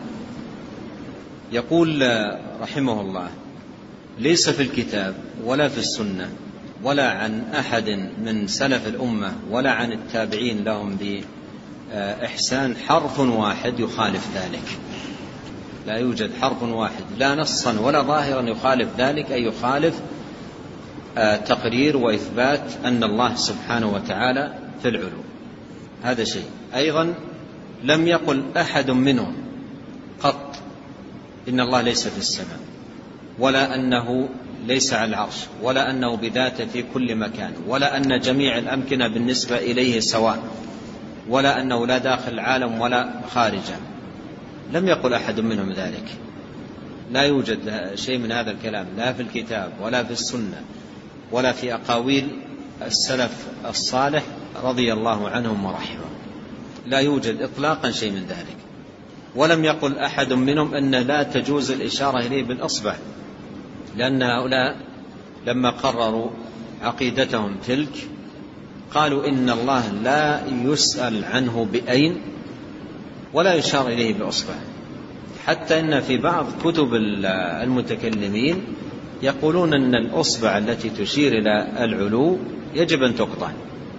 يقول رحمه الله: ليس في الكتاب ولا في السنة ولا عن أحد من سلف الأمة ولا عن التابعين لهم بإحسان حرف واحد يخالف ذلك. لا يوجد حرف واحد لا نصا ولا ظاهرا يخالف ذلك، أي يخالف تقرير وإثبات أن الله سبحانه وتعالى في العلو. هذا شيء. أيضا لم يقل أحد منهم قط إن الله ليس في السماء، ولا أنه ليس على العرش، ولا أنه بذاته في كل مكان، ولا أن جميع الأمكنة بالنسبة إليه سواء، ولا أنه لا داخل العالم ولا خارجه. لم يقل أحد منهم ذلك. لا يوجد شيء من هذا الكلام لا في الكتاب ولا في السنة ولا في أقاويل السلف الصالح رضي الله عنهم ورحمهم. لا يوجد إطلاقا شيء من ذلك. ولم يقل أحد منهم أن لا تجوز الإشارة إليه بالأصبع، لأن هؤلاء لما قرروا عقيدتهم تلك قالوا إن الله لا يسأل عنه بأين ولا يشار إليه بأصبع. حتى إن في بعض كتب المتكلمين يقولون أن الأصبع التي تشير إلى العلو يجب أن تقطع.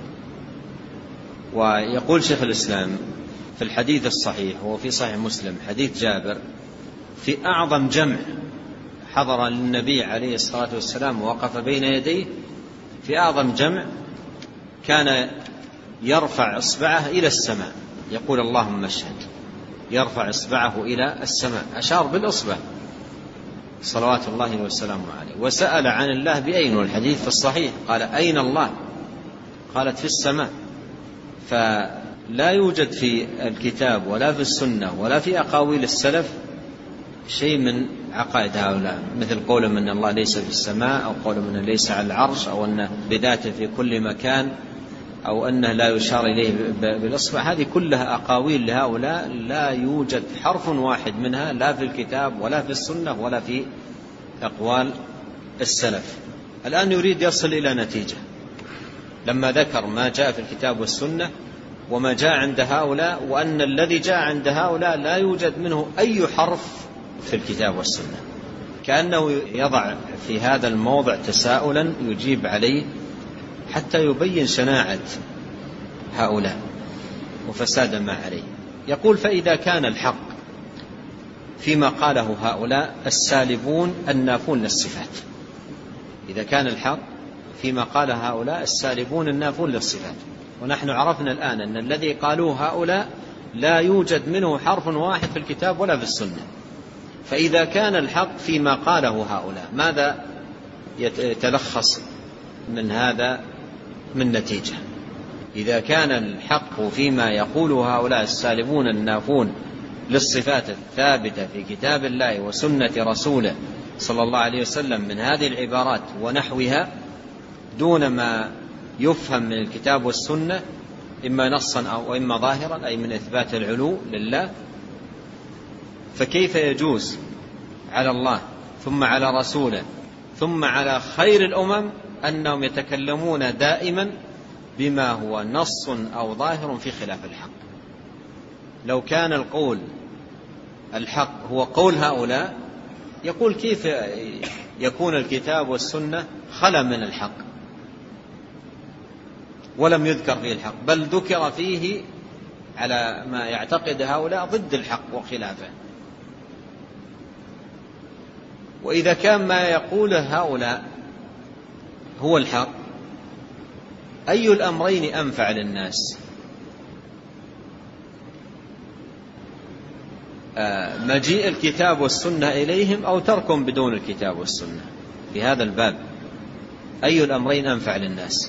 ويقول شيخ الإسلام في الحديث الصحيح وفي صحيح مسلم حديث جابر: في أعظم جمع حضر للنبي عليه الصلاة والسلام ووقف بين يديه، في أعظم جمع كان يرفع إصبعه إلى السماء يقول اللهم اشهد، يرفع إصبعه إلى السماء، أشار بالإصبع صلوات الله وسلامه عليه. وسأل عن الله بأين، والحديث في الصحيح قال: أين الله؟ قالت: في السماء. فلا يوجد في الكتاب ولا في السنة ولا في أقاويل السلف شيء من عقائد هؤلاء، مثل قولهم أن الله ليس في السماء، أو قولهم أنه ليس على العرش، أو أنه بذاته في كل مكان، أو أنه لا يشار إليه بالإصبع. هذه كلها أقاويل لهؤلاء لا يوجد حرف واحد منها لا في الكتاب ولا في السنة ولا في أقوال السلف. الآن يريد يصل إلى نتيجة لما ذكر ما جاء في الكتاب والسنة وما جاء عند هؤلاء، وأن الذي جاء عند هؤلاء لا يوجد منه أي حرف في الكتاب والسنة. كأنه يضع في هذا الموضع تساؤلا يجيب عليه حتى يبين شناعة هؤلاء وفساد ما عليه. يقول: فإذا كان الحق فيما قاله هؤلاء السالبون النافون للصفات، إذا كان الحق فيما قال هؤلاء السالبون النافون للصفات، ونحن عرفنا الآن أن الذي قالوه هؤلاء لا يوجد منه حرف واحد في الكتاب ولا في السنة. فإذا كان الحق فيما قاله هؤلاء، ماذا يتلخص من هذا من نتيجة؟ إذا كان الحق فيما يقوله هؤلاء السالبون النافون للصفات الثابتة في كتاب الله وسنة رسوله صلى الله عليه وسلم من هذه العبارات ونحوها دون ما يفهم من الكتاب والسنة إما نصا أو إما ظاهرا، أي من إثبات العلو لله، فكيف يجوز على الله ثم على رسوله ثم على خير الأمم أنهم يتكلمون دائما بما هو نص أو ظاهر في خلاف الحق؟ لو كان القول الحق هو قول هؤلاء، يقول كيف يكون الكتاب والسنة خلا من الحق ولم يذكر فيه الحق، بل ذكر فيه على ما يعتقد هؤلاء ضد الحق وخلافه. وإذا كان ما يقوله هؤلاء هو الحق، أي الأمرين أنفع للناس؟ مجيء الكتاب والسنة إليهم أو تركهم بدون الكتاب والسنة؟ في هذا الباب أي الأمرين أنفع للناس؟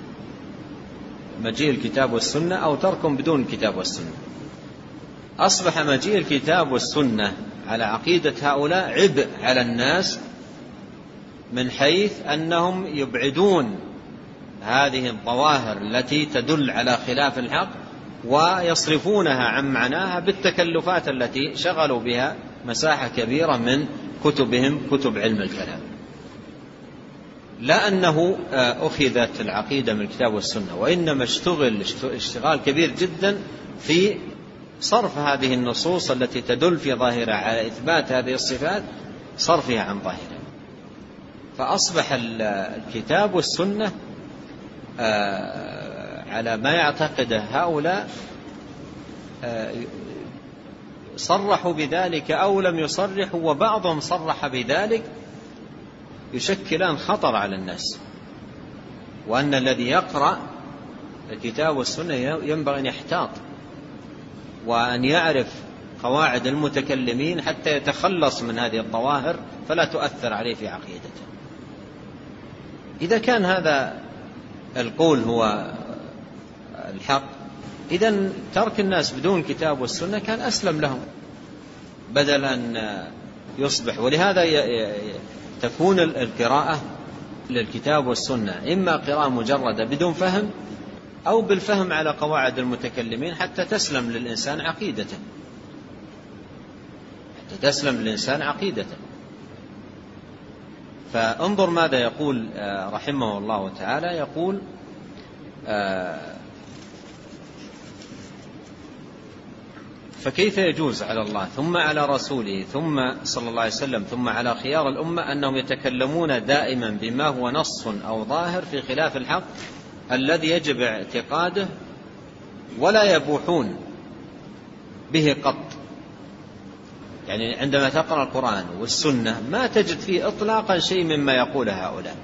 مجيء الكتاب والسنة أو تركهم بدون الكتاب والسنة؟ أصبح مجيء الكتاب والسنة على عقيدة هؤلاء عبء على الناس، من حيث أنهم يبعدون هذه الظواهر التي تدل على خلاف الحق ويصرفونها عن معناها بالتكلفات التي شغلوا بها مساحة كبيرة من كتبهم، كتب علم الكلام. لا أنه أخذت العقيدة من الكتاب والسنة، وإنما اشتغل اشتغال كبير جدا في صرف هذه النصوص التي تدل في ظاهرها على إثبات هذه الصفات، صرفها عن ظاهرها. فأصبح الكتاب والسنة على ما يعتقده هؤلاء صرحوا بذلك أو لم يصرحوا، وبعضهم صرح بذلك، يشكلان خطر على الناس. وأن الذي يقرأ الكتاب والسنة ينبغي أن يحتاط وأن يعرف قواعد المتكلمين حتى يتخلص من هذه الظواهر فلا تؤثر عليه في عقيدته. إذا كان هذا القول هو الحق، إذن ترك الناس بدون كتاب والسنة كان أسلم لهم بدل أن يصبح. ولهذا تكون القراءة للكتاب والسنة إما قراءة مجردة بدون فهم أو بالفهم على قواعد المتكلمين حتى تسلم للإنسان عقيدته حتى تسلم للإنسان عقيدته. فانظر ماذا يقول رحمه الله تعالى، يقول فكيف يجوز على الله ثم على رسوله ثم صلى الله عليه وسلم ثم على خيار الأمة أنهم يتكلمون دائما بما هو نص أو ظاهر في خلاف الحق الذي يجب اعتقاده ولا يبوحون به قط. يعني عندما تقرأ القرآن والسنة ما تجد فيه إطلاقا شيء مما يقول هؤلاء،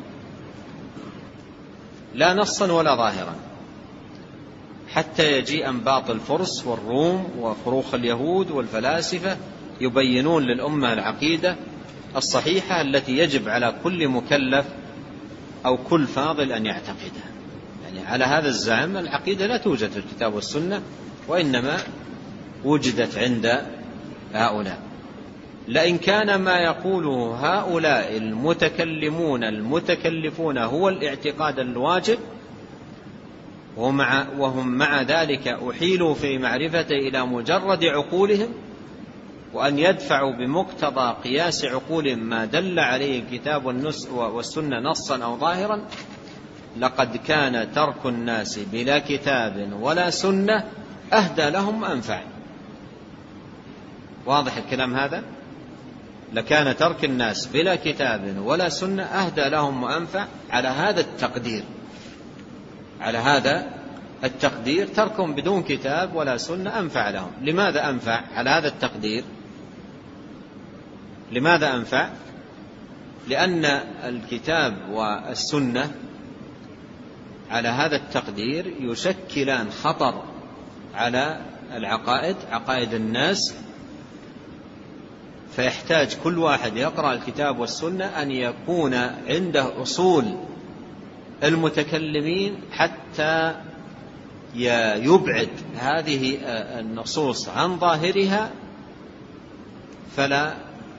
لا نصا ولا ظاهرا، حتى يجيء أنباط الفرس والروم وفروخ اليهود والفلاسفة يبينون للأمة العقيدة الصحيحة التي يجب على كل مكلف أو كل فاضل أن يعتقدها. يعني على هذا الزعم العقيدة لا توجد في الكتاب والسنة، وإنما وجدت عند هؤلاء. لئن كان ما يقوله هؤلاء المتكلمون المتكلفون هو الاعتقاد الواجب ومع وهم مع ذلك أحيلوا في معرفته إلى مجرد عقولهم، وأن يدفعوا بمقتضى قياس عقولهم ما دل عليه الكتاب والسنة نصا أو ظاهرا، لقد كان ترك الناس بلا كتاب ولا سنة أهدى لهم أنفع. واضح الكلام هذا؟ لكان ترك الناس بلا كتاب ولا سنة أهدى لهم وأنفع. على هذا التقدير على هذا التقدير تركهم بدون كتاب ولا سنة أنفع لهم. لماذا أنفع على هذا التقدير؟ لماذا أنفع؟ لأن الكتاب والسنة على هذا التقدير يشكلان خطر على العقائد عقائد الناس، فيحتاج كل واحد يقرأ الكتاب والسنة أن يكون عنده أصول المتكلمين حتى يبعد هذه النصوص عن ظاهرها فلا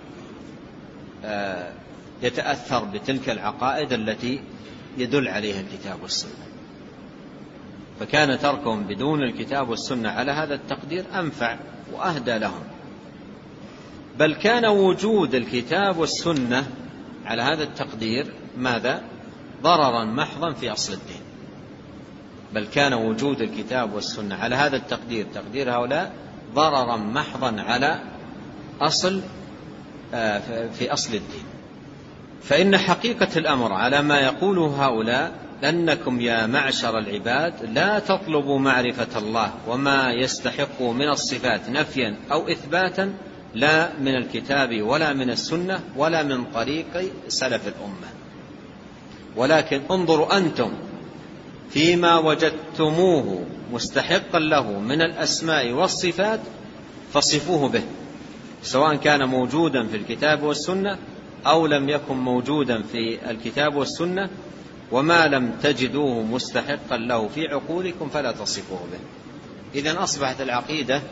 يتأثر بتلك العقائد التي يدل عليها الكتاب والسنة. فكان تركهم بدون الكتاب والسنة على هذا التقدير أنفع وأهدى لهم. بل كان وجود الكتاب والسنة على هذا التقدير ماذا؟ ضررا محضا في أصل الدين. بل كان وجود الكتاب والسنة على هذا التقدير تقدير هؤلاء ضررا محضا على أصل في أصل الدين. فإن حقيقة الأمر على ما يقوله هؤلاء أنكم يا معشر العباد لا تطلبوا معرفة الله وما يستحق من الصفات نفيا أو إثباتا، لا من الكتاب ولا من السنة ولا من طريق سلف الأمة، ولكن انظروا أنتم فيما وجدتموه مستحقا له من الأسماء والصفات فصفوه به، سواء كان موجودا في الكتاب والسنة أو لم يكن موجودا في الكتاب والسنة، وما لم تجدوه مستحقا له في عقولكم فلا تصفوه به. إذن أصبحت العقيدة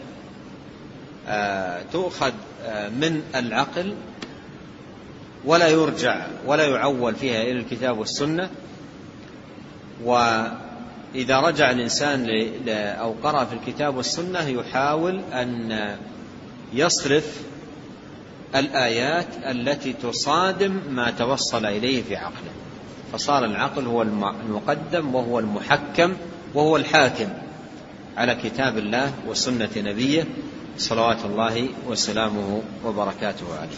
تؤخذ من العقل ولا يرجع ولا يعول فيها إلى الكتاب والسنة. وإذا رجع الإنسان أو قرأ في الكتاب والسنة يحاول أن يصرف الآيات التي تصادم ما توصل إليه في عقله. فصار العقل هو المقدم وهو المحكم وهو الحاكم على كتاب الله وسنة نبيه صلوات الله وسلامه وبركاته عليه.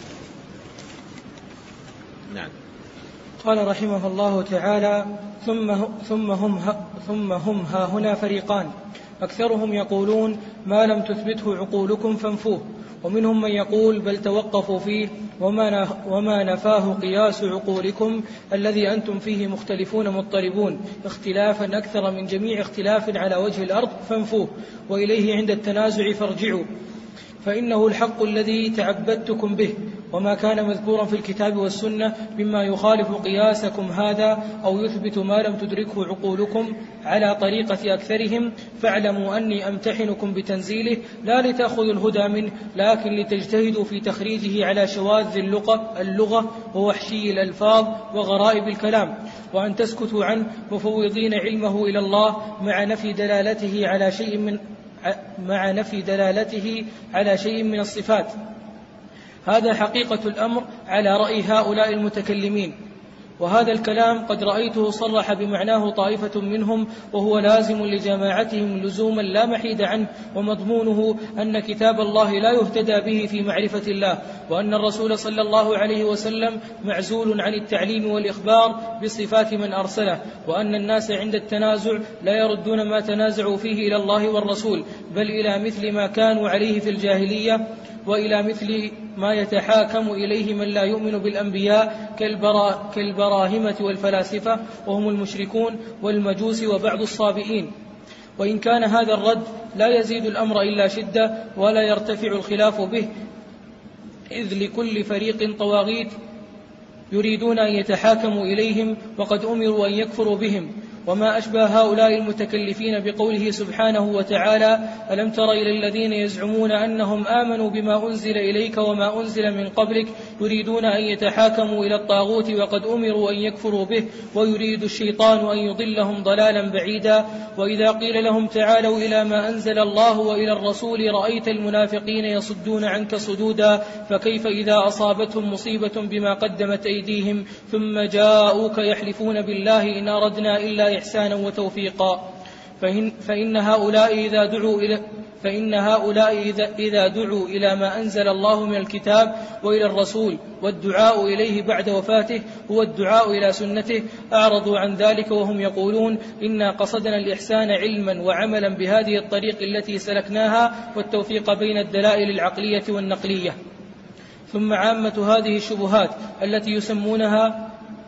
نعم. قال رحمه الله تعالى: ثم ثم هم ثم هم ها هنا فريقان، أكثرهم يقولون ما لم تثبته عقولكم فانفوه، ومنهم من يقول بل توقفوا فيه، وما وما نفاه قياس عقولكم الذي أنتم فيه مختلفون مضطربون اختلافا أكثر من جميع اختلاف على وجه الأرض فانفوه، وإليه عند التنازع فارجعوا، فإنه الحق الذي تعبدتكم به، وما كان مذكورا في الكتاب والسنة مما يخالف قياسكم هذا أو يثبت ما لم تدركه عقولكم على طريقة أكثرهم، فاعلموا أني أمتحنكم بتنزيله لا لتأخذوا الهدى منه، لكن لتجتهدوا في تخريجه على شواذ اللغة, اللغة ووحشي الألفاظ وغرائب الكلام، وأن تسكتوا عنه مفوضين علمه إلى الله مع نفي دلالته على شيء من مع نفي دلالته على شيء من الصفات. هذا حقيقة الأمر على رأي هؤلاء المتكلمين، وهذا الكلام قد رأيته صرح بمعناه طائفة منهم، وهو لازم لجماعتهم لزوما لا محيد عنه، ومضمونه أن كتاب الله لا يهتدى به في معرفة الله، وأن الرسول صلى الله عليه وسلم معزول عن التعليم والإخبار بصفات من أرسله، وأن الناس عند التنازع لا يردون ما تنازعوا فيه إلى الله والرسول، بل إلى مثل ما كانوا عليه في الجاهلية، وإلى مثل ما يتحاكم إليه من لا يؤمن بالأنبياء كالبرا كالبراهمة والفلاسفة، وهم المشركون والمجوس وبعض الصابئين. وإن كان هذا الرد لا يزيد الأمر إلا شدة ولا يرتفع الخلاف به، إذ لكل فريق طواغيت يريدون أن يتحاكموا إليهم، وقد أمروا أن يكفروا بهم. وما أشبه هؤلاء المتكلفين بقوله سبحانه وتعالى: ألم تر إلى الذين يزعمون أنهم آمنوا بما أنزل إليك وما أنزل من قبلك يريدون أن يتحاكموا إلى الطاغوت وقد أمروا أن يكفروا به، ويريد الشيطان أن يضلهم ضلالا بعيدا. وإذا قيل لهم تعالوا إلى ما أنزل الله وإلى الرسول رأيت المنافقين يصدون عنك صدودا، فكيف إذا أصابتهم مصيبة بما قدمت أيديهم ثم جاءوك يحلفون بالله إن أردنا إلا إحسانا وتوفيقا. فإن, فإن هؤلاء إذا دعوا إلى فإن هؤلاء إذا, إذا دعوا إلى ما أنزل الله من الكتاب وإلى الرسول، والدعاء إليه بعد وفاته هو الدعاء إلى سنته، أعرضوا عن ذلك وهم يقولون إنا قصدنا الإحسان علما وعملا بهذه الطريق التي سلكناها، والتوفيق بين الدلائل العقلية والنقلية. ثم عامة هذه الشبهات التي يسمونها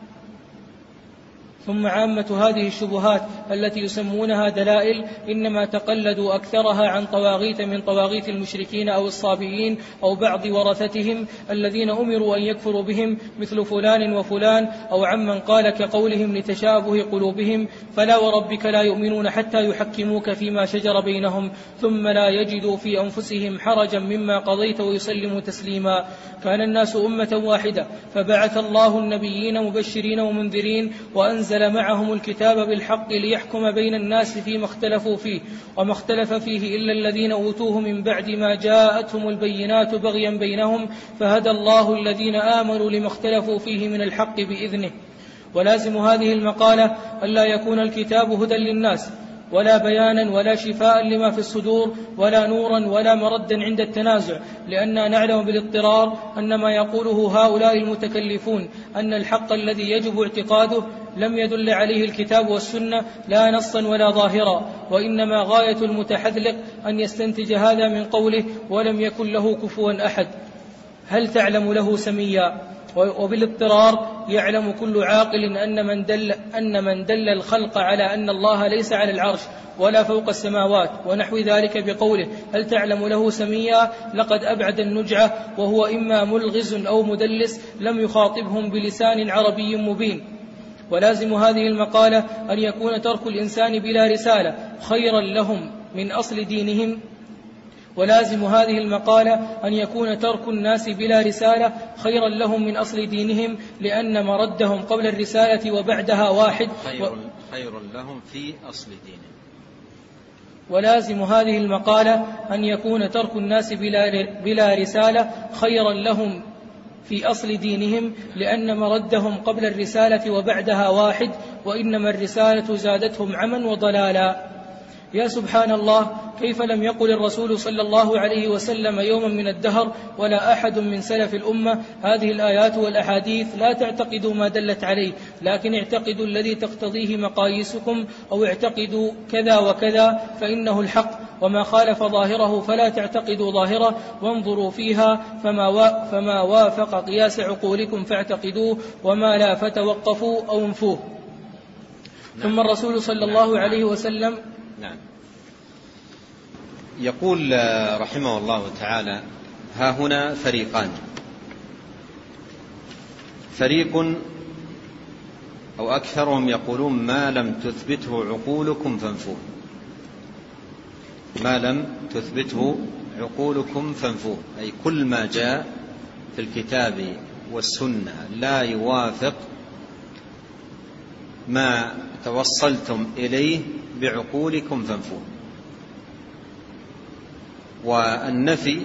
ثم عامة هذه الشبهات التي يسمونها دلائل إنما تقلدوا أكثرها عن طواغيت من طواغيت المشركين أو الصابئين أو بعض ورثتهم الذين أمروا أن يكفروا بهم، مثل فلان وفلان، أو عمن قال كقولهم لتشابه قلوبهم: فلا وربك لا يؤمنون حتى يحكموك فيما شجر بينهم ثم لا يجدوا في أنفسهم حرجا مما قضيت ويسلموا تسليما. كان الناس أمة واحدة، فبعث الله النبيين مبشرين ومنذرين، وأنزل معهم الكتاب بالحق ليحكم بين الناس فيما اختلفوا فيه، وما اختلف فيه إلا الذين أوتوه من بعد ما جاءتهم البينات بغيا بينهم، فهدى الله الذين آمنوا لما اختلفوا فيه من الحق بإذنه. ولازم هذه المقالة ألا يكون الكتاب هدى للناس ولا بيانا ولا شفاء لما في الصدور ولا نورا ولا مردا عند التنازع، لأننا نعلم بالاضطرار أن ما يقوله هؤلاء المتكلفون أن الحق الذي يجب اعتقاده لم يدل عليه الكتاب والسنة لا نصا ولا ظاهرا، وإنما غاية المتحذلق أن يستنتج هذا من قوله ولم يكن له كفوا أحد. هل تعلم له سميا؟ وبالاضطرار يعلم كل عاقل أن من دل, أن من دل الخلق على أن الله ليس على العرش ولا فوق السماوات ونحو ذلك بقوله هل تعلم له سميا لقد أبعد النجعة، وهو إما ملغز أو مدلس لم يخاطبهم بلسان عربي مبين. ولازم هذه المقالة أن يكون ترك الإنسان بلا رسالة خيرا لهم من أصل دينهم ولازم هذه المقالة أن يكون ترك الناس بلا رسالة خيرا لهم من أصل دينهم، لأن مردهم قبل الرسالة وبعدها واحد خير, خير لهم في أصل دينهم. ولازم هذه المقالة أن يكون ترك الناس بلا, بلا رسالة خيرا لهم في أصل دينهم، لأن مردهم قبل الرسالة وبعدها واحد، وإنما الرسالة زادتهم عما وضلالا. يا سبحان الله، كيف لم يقل الرسول صلى الله عليه وسلم يوما من الدهر ولا أحد من سلف الأمة هذه الآيات والأحاديث لا تعتقدوا ما دلت عليه، لكن اعتقدوا الذي تقتضيه مقاييسكم، أو اعتقدوا كذا وكذا فإنه الحق، وما خالف ظاهره فلا تعتقدوا ظاهره، وانظروا فيها فما, فما وافق قياس عقولكم فاعتقدوه، وما لا فتوقفوا أو انفوه. ثم الرسول صلى الله عليه وسلم نعم. يقول رحمه الله تعالى: ها هنا فريقان، فريق أو أكثرهم يقولون ما لم تثبته عقولكم فانفوه، ما لم تثبته عقولكم فانفوه، أي كل ما جاء في الكتاب والسنة لا يوافق ما توصلتم إليه بعقولكم فانفوه. والنفي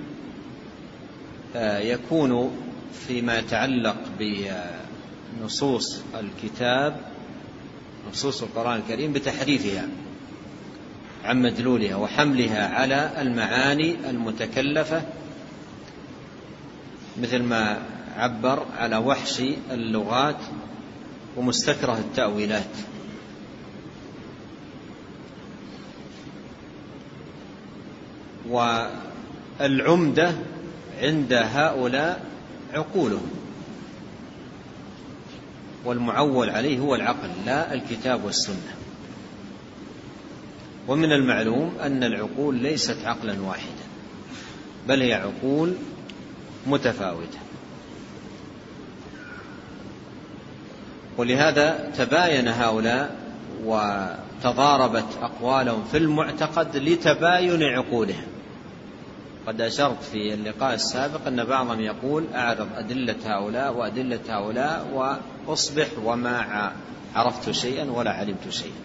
يكون فيما يتعلق بنصوص الكتاب، نصوص القرآن الكريم، بتحريفها عن مدلولها وحملها على المعاني المتكلفة، مثل ما عبر على وحش اللغات ومستكره التأويلات. والعمدة عند هؤلاء عقولهم، والمعول عليه هو العقل لا الكتاب والسنة. ومن المعلوم أن العقول ليست عقلا واحدا، بل هي عقول متفاوتة، ولهذا تباين هؤلاء وتضاربت أقوالهم في المعتقد لتباين عقولهم. قد أشرت في اللقاء السابق أن بعضهم يقول أعرض أدلة هؤلاء وأدلة هؤلاء وأصبح وما عرفت شيئا ولا علمت شيئا،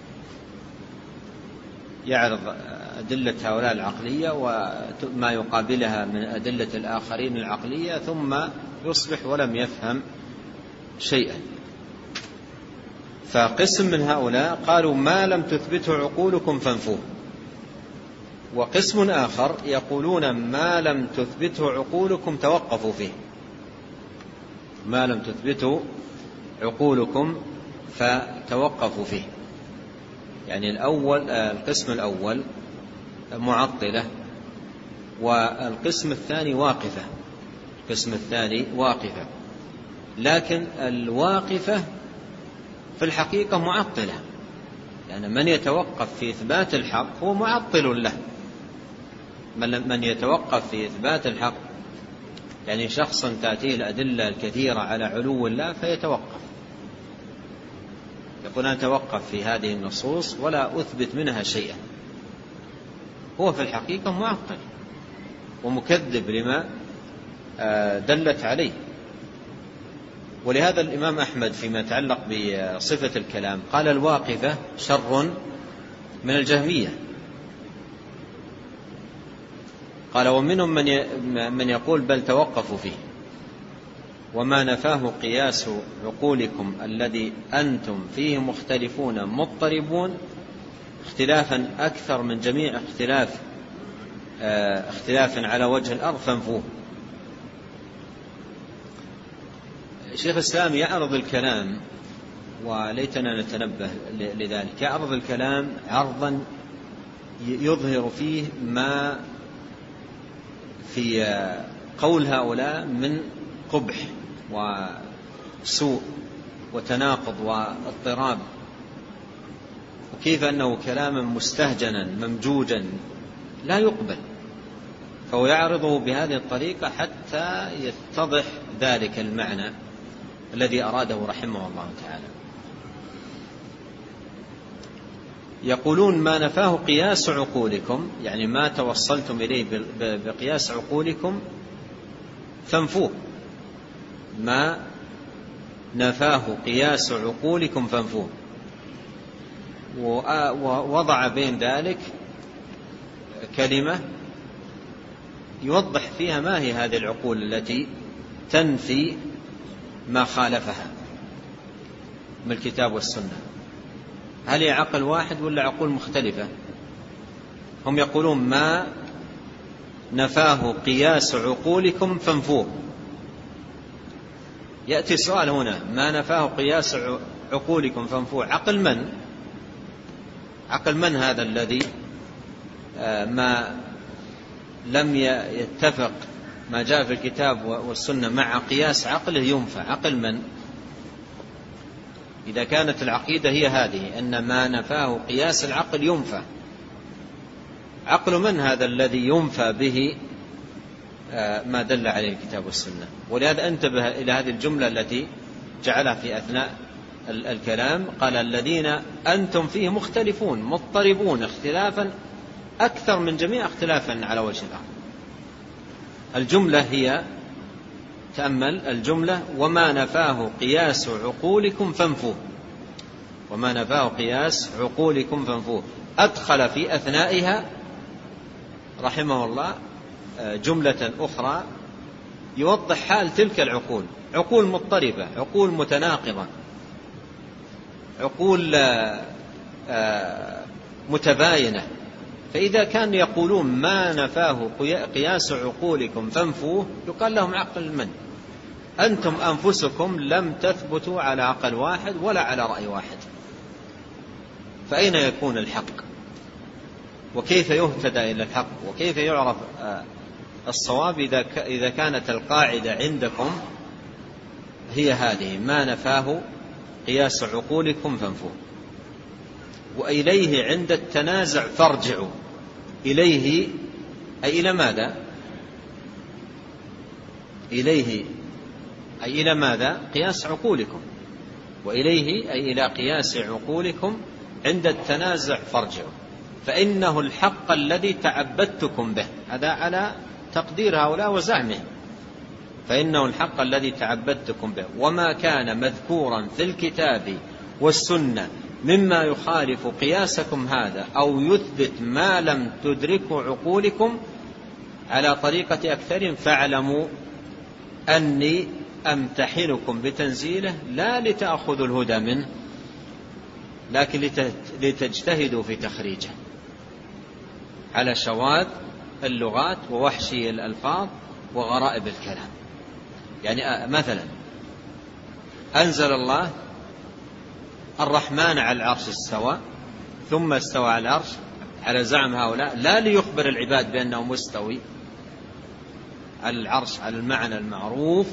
يعرض أدلة هؤلاء العقلية وما يقابلها من أدلة الآخرين العقلية، ثم يصبح ولم يفهم شيئا. فقسم من هؤلاء قالوا ما لم تثبته عقولكم فانفوه، وقسم آخر يقولون ما لم تثبته عقولكم توقفوا فيه، ما لم تثبته عقولكم فتوقفوا فيه. يعني الأول القسم الأول معطلة، والقسم الثاني واقفة، القسم الثاني واقفة، لكن الواقفة في الحقيقة معطلة، يعني من يتوقف في إثبات الحق هو معطل له. من يتوقف في إثبات الحق يعني شخص تأتيه الأدلة الكثيرة على علو الله فيتوقف، يقول أنا أتوقف في هذه النصوص ولا أثبت منها شيئا، هو في الحقيقة معطل ومكذب لما دلت عليه. ولهذا الإمام أحمد فيما يتعلق بصفة الكلام قال الواقفة شر من الجهمية. قال ومنهم من يقول بل توقفوا فيه، وما نفاه قياس عقولكم الذي أنتم فيه مختلفون مضطربون اختلافا أكثر من جميع اختلاف اختلاف على وجه الأرض فانفوه. شيخ الإسلام يعرض الكلام، وليتنا نتنبه لذلك، يعرض الكلام عرضا يظهر فيه ما في قول هؤلاء من قبح وسوء وتناقض واضطراب، وكيف أنه كلاما مستهجنا ممجوجا لا يقبل، فهو يعرضه بهذه الطريقة حتى يتضح ذلك المعنى الذي أراده رحمه الله تعالى. يقولون ما نفاه قياس عقولكم، يعني ما توصلتم إليه بقياس عقولكم فانفوه، ما نفاه قياس عقولكم فانفوه. ووضع بين ذلك كلمة يوضح فيها ما هي هذه العقول التي تنفي ما خالفها من الكتاب والسنة. هل هي عقل واحد ولا عقول مختلفة؟ هم يقولون ما نفاه قياس عقولكم فانفوه. يأتي سؤال هنا: ما نفاه قياس عقولكم فانفوه، عقل من؟ عقل من هذا الذي ما لم يتفق ما جاء في الكتاب والسنة مع قياس عقله ينفى؟ عقل من؟ إذا كانت العقيدة هي هذه أن ما نفاه قياس العقل ينفى، عقل من هذا الذي ينفى به ما دل عليه الكتاب والسنة؟ ولهذا انتبه إلى هذه الجملة التي جعلها في أثناء الكلام، قال: الذين أنتم فيه مختلفون مضطربون اختلافا أكثر من جميع اختلافا على وجه الأرض. الجملة هي، تأمل الجملة: وما نفاه قياس عقولكم فانفوه. وما نفاه قياس عقولكم فانفوه. أدخل في أثنائها رحمه الله جملة أخرى يوضح حال تلك العقول، عقول مضطربة، عقول متناقضة، عقول متباينة. فإذا كانوا يقولون ما نفاه قياس عقولكم فانفوه، يقال لهم: عقل من؟ أنتم أنفسكم لم تثبتوا على عقل واحد ولا على رأي واحد، فأين يكون الحق؟ وكيف يهتدى إلى الحق؟ وكيف يعرف الصواب إذا كانت القاعدة عندكم هي هذه: ما نفاه قياس عقولكم فانفوه. وإليه عند التنازع فارجعوا. إليه أي إلى ماذا؟ إليه أي إلى ماذا؟ قياس عقولكم. وإليه أي إلى قياس عقولكم عند التنازع فارجعوا، فإنه الحق الذي تعبدتكم به. هذا على تقدير هؤلاء وزعمهم. فإنه الحق الذي تعبدتكم به، وما كان مذكورا في الكتاب والسنة مما يخالف قياسكم هذا أو يثبت ما لم تدركوا عقولكم على طريقة أكثرهم، فاعلموا أني أمتحنكم بتنزيله لا لتأخذوا الهدى منه، لكن لتجتهدوا في تخريجه على شواذ اللغات ووحشي الألفاظ وغرائب الكلام. يعني مثلا أنزل الله: الرحمن على العرش استوى، ثم استوى على العرش، على زعم هؤلاء لا ليخبر العباد بأنه مستوي على العرش على المعنى المعروف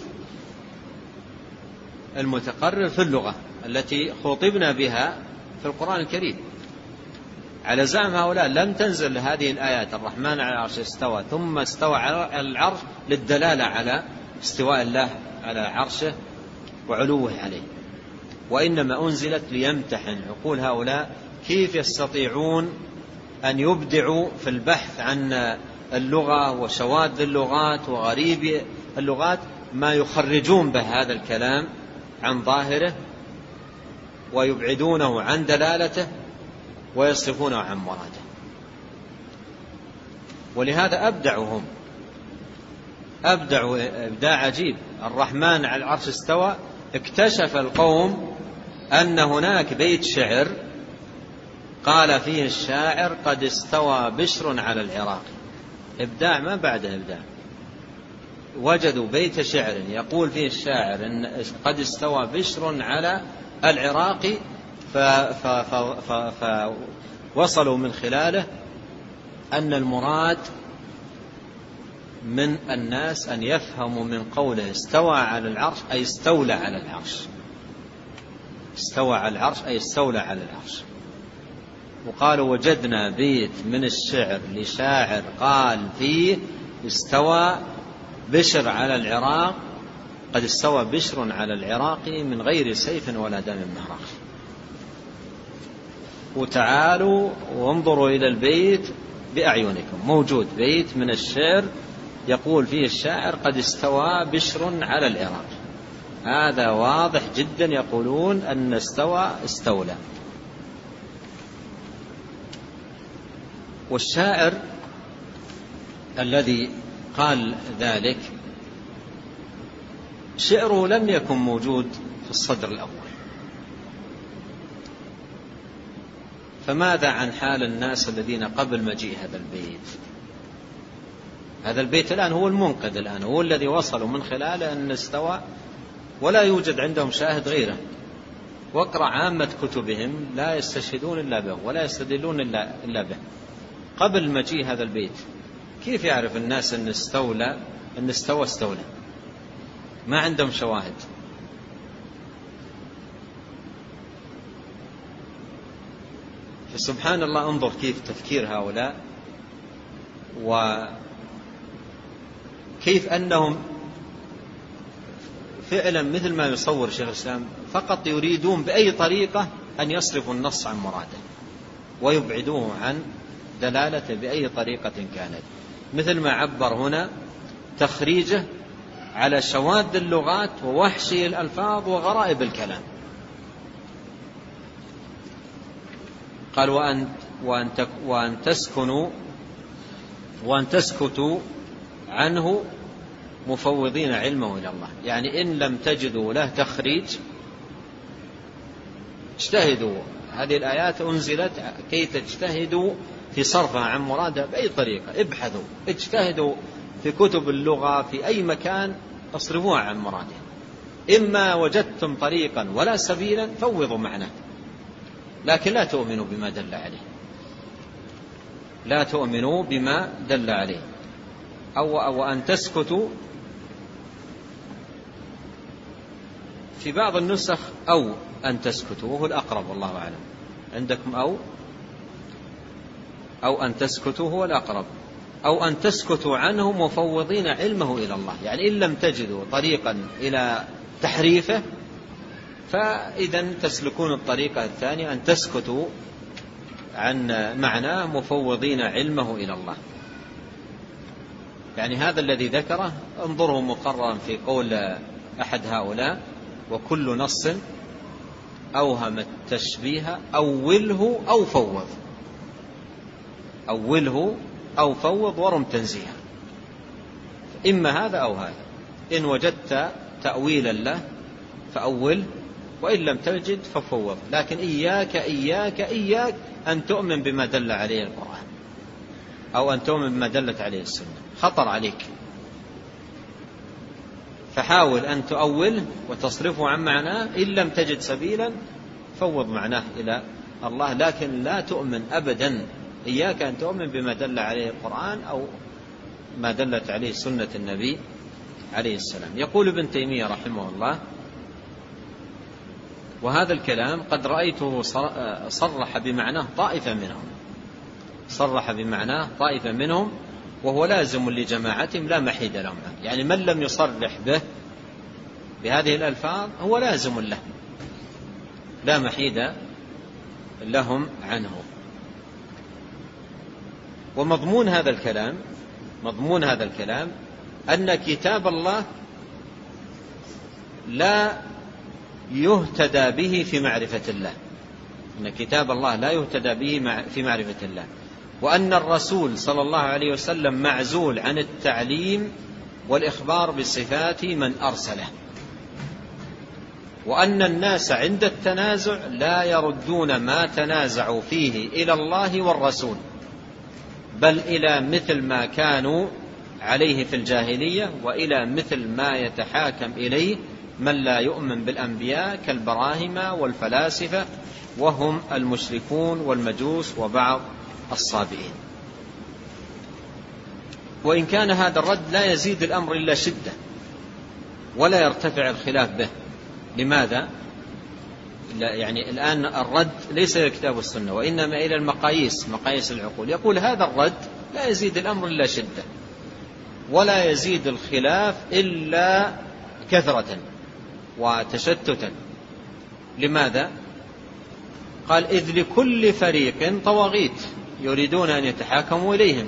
المتقرر في اللغة التي خطبنا بها في القرآن الكريم. على زعم هؤلاء لم تنزل هذه الآيات: الرحمن على العرش استوى ثم استوى على العرش للدلالة على استواء الله على عرشه وعلوه عليه، وإنما أنزلت ليمتحن عقول هؤلاء كيف يستطيعون أن يبدعوا في البحث عن اللغة وشواذ اللغات وغريب اللغات ما يخرجون به هذا الكلام عن ظاهره ويبعدونه عن دلالته ويصرفونه عن مراده. ولهذا أبدعوا هم أبدعوا إبداع عجيب. الرحمن على العرش استوى، اكتشف القوم أن هناك بيت شعر قال فيه الشاعر: قد استوى بشر على العراق. إبداع ما بعده إبداع. وجدوا بيت شعر يقول فيه الشاعر إن قد استوى بشر على العراق، فوصلوا من خلاله أن المراد من الناس أن يفهموا من قوله استوى على العرش أي استولى على العرش. استوى على العرش أي استولى على العرش. وقالوا: وجدنا بيت من الشعر لشاعر قال فيه استوى بشر على العراق، قد استوى بشر على العراق من غير سيف ولا دم مهراق. وتعالوا وانظروا إلى البيت بأعينكم. موجود بيت من الشعر يقول فيه الشاعر: قد استوى بشر على العراق. هذا واضح جدا، يقولون أن استوى استولى. والشاعر الذي قال ذلك شعره لم يكن موجود في الصدر الأول. فماذا عن حال الناس الذين قبل مجيء هذا البيت؟ هذا البيت الآن هو المنقذ، الآن هو الذي وصلوا من خلاله أن استوى ولا يوجد عندهم شاهد غيره. واقرأ عامة كتبهم لا يستشهدون إلا به ولا يستدلون إلا به. قبل مجيء هذا البيت كيف يعرف الناس أن استولى أن استوى استولى؟ ما عندهم شواهد. فسبحان الله، انظر كيف تفكير هؤلاء، وكيف أنهم فعلا مثل ما يصور شيخ الإسلام فقط يريدون بأي طريقة أن يصرفوا النص عن مراده ويبعدوه عن دلالته بأي طريقة كانت، مثل ما عبر هنا تخريجه على شواذ اللغات ووحشي الألفاظ وغرائب الكلام. قال وأن, وأن, وأن تسكنوا وأن تسكتوا عنه مفوضين علمه إلى الله. يعني إن لم تجدوا له تخريج اجتهدوا. هذه الآيات أنزلت كي تجتهدوا في صرفها عن مرادها بأي طريقة. ابحثوا، اجتهدوا في كتب اللغة في أي مكان، اصرفوها عن مرادها. إما وجدتم طريقا ولا سبيلا فوضوا معناه، لكن لا تؤمنوا بما دل عليه، لا تؤمنوا بما دل عليه. أو, أو أن تسكتوا. في بعض النسخ أو أن تسكتوا وهو الأقرب والله أعلم. عندكم أو أو أن تسكتوا هو الأقرب. أو أن تسكتوا عنه مفوضين علمه إلى الله. يعني إن لم تجدوا طريقا إلى تحريفه فإذا تسلكون الطريقة الثانية أن تسكتوا عن معناه مفوضين علمه إلى الله. يعني هذا الذي ذكره انظروا مقررا في قول أحد هؤلاء: وكل نص أوهم التشبيه أوله أو فوض. أوله أو فوض ورم تنزيها. إما هذا أو هذا. إن وجدت تأويلا له فأول، وإن لم تجد ففوض. لكن إياك إياك إياك أن تؤمن بما دل عليه القرآن أو أن تؤمن بما دلت عليه السنة، خطر عليك. فحاول أن تؤول وتصرفه عن معناه. إن لم تجد سبيلا فوض معناه إلى الله، لكن لا تؤمن أبدا. إياك أن تؤمن بما دل عليه القرآن أو ما دلت عليه سنة النبي عليه السلام. يقول ابن تيمية رحمه الله: وهذا الكلام قد رأيته صرح بمعناه طائفة منهم صرح بمعناه طائفة منهم وهو لازم لجماعتهم لا محيد لهم. يعني من لم يصرح به بهذه الألفاظ هو لازم له لا محيد لهم عنه. ومضمون هذا الكلام مضمون هذا الكلام أن كتاب الله لا يهتدى به في معرفة الله أن كتاب الله لا يهتدى به في معرفة الله وأن الرسول صلى الله عليه وسلم معزول عن التعليم والإخبار بصفات من أرسله، وأن الناس عند التنازع لا يردون ما تنازعوا فيه إلى الله والرسول، بل إلى مثل ما كانوا عليه في الجاهلية وإلى مثل ما يتحاكم إليه من لا يؤمن بالأنبياء كالبراهمة والفلاسفة وهم المشركون والمجوس وبعض الصابئين. وإن كان هذا الرد لا يزيد الأمر إلا شدة ولا يرتفع الخلاف به. لماذا؟ يعني الآن الرد ليس إلى الكتاب والسنة وإنما إلى المقاييس مقاييس العقول. يقول هذا الرد لا يزيد الأمر إلا شدة ولا يزيد الخلاف إلا كثرة وتشتتا. لماذا؟ قال: إذ لكل فريق طواغيت يريدون أن يتحاكموا إليهم.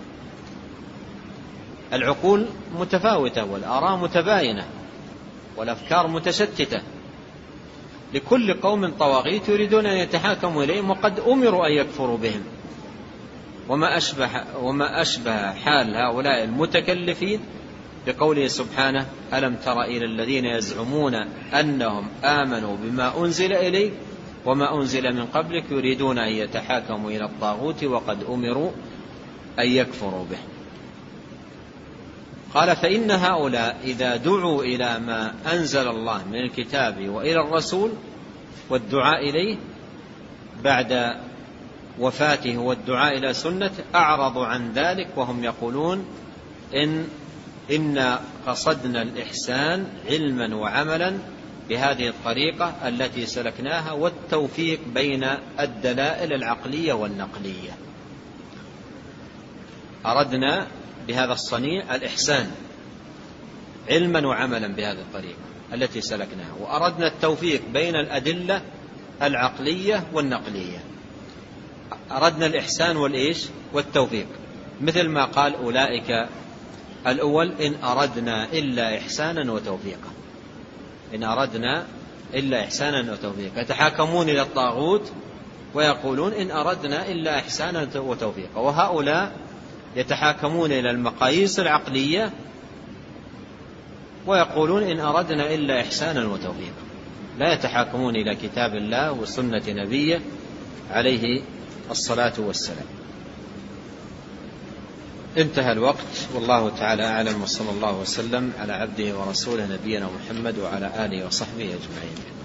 العقول متفاوتة والآراء متباينة والأفكار متشتتة. لكل قوم طواغيت يريدون أن يتحاكموا إليهم وقد أمروا أن يكفروا بهم. وما أشبه, وما أشبه حال هؤلاء المتكلفين بقوله سبحانه: ألم تر إلى الذين يزعمون أنهم آمنوا بما أنزل إليك وما أنزل من قبلك يريدون أن يتحاكموا إلى الطاغوت وقد أمروا أن يكفروا به. قال: فإن هؤلاء إذا دعوا إلى ما أنزل الله من الكتاب وإلى الرسول والدعاء إليه بعد وفاته والدعاء إلى سنته أعرضوا عن ذلك، وهم يقولون إن إنا قصدنا الإحسان علما وعملا بهذه الطريقة التي سلكناها والتوفيق بين الدلائل العقلية والنقلية. أردنا بهذا الصنيع الإحسان علما وعملا بهذه الطريقة التي سلكناها، وأردنا التوفيق بين الأدلة العقلية والنقلية. أردنا الإحسان والإيش والتوفيق، مثل ما قال أولئك الأول: إن أردنا إلا إحسانا وتوفيقا. إن أردنا إلا إحسانا وتوفيقا. يتحاكمون إلى الطاغوت ويقولون إن أردنا إلا إحسانا وتوفيقا. وهؤلاء يتحاكمون إلى المقاييس العقلية ويقولون إن أردنا إلا إحسانا وتوفيقا، لا يتحاكمون إلى كتاب الله وسنة نبيه عليه الصلاة والسلام. انتهى الوقت، والله تعالى أعلم، وصلى الله وسلم على عبده ورسوله نبينا محمد وعلى آله وصحبه أجمعين.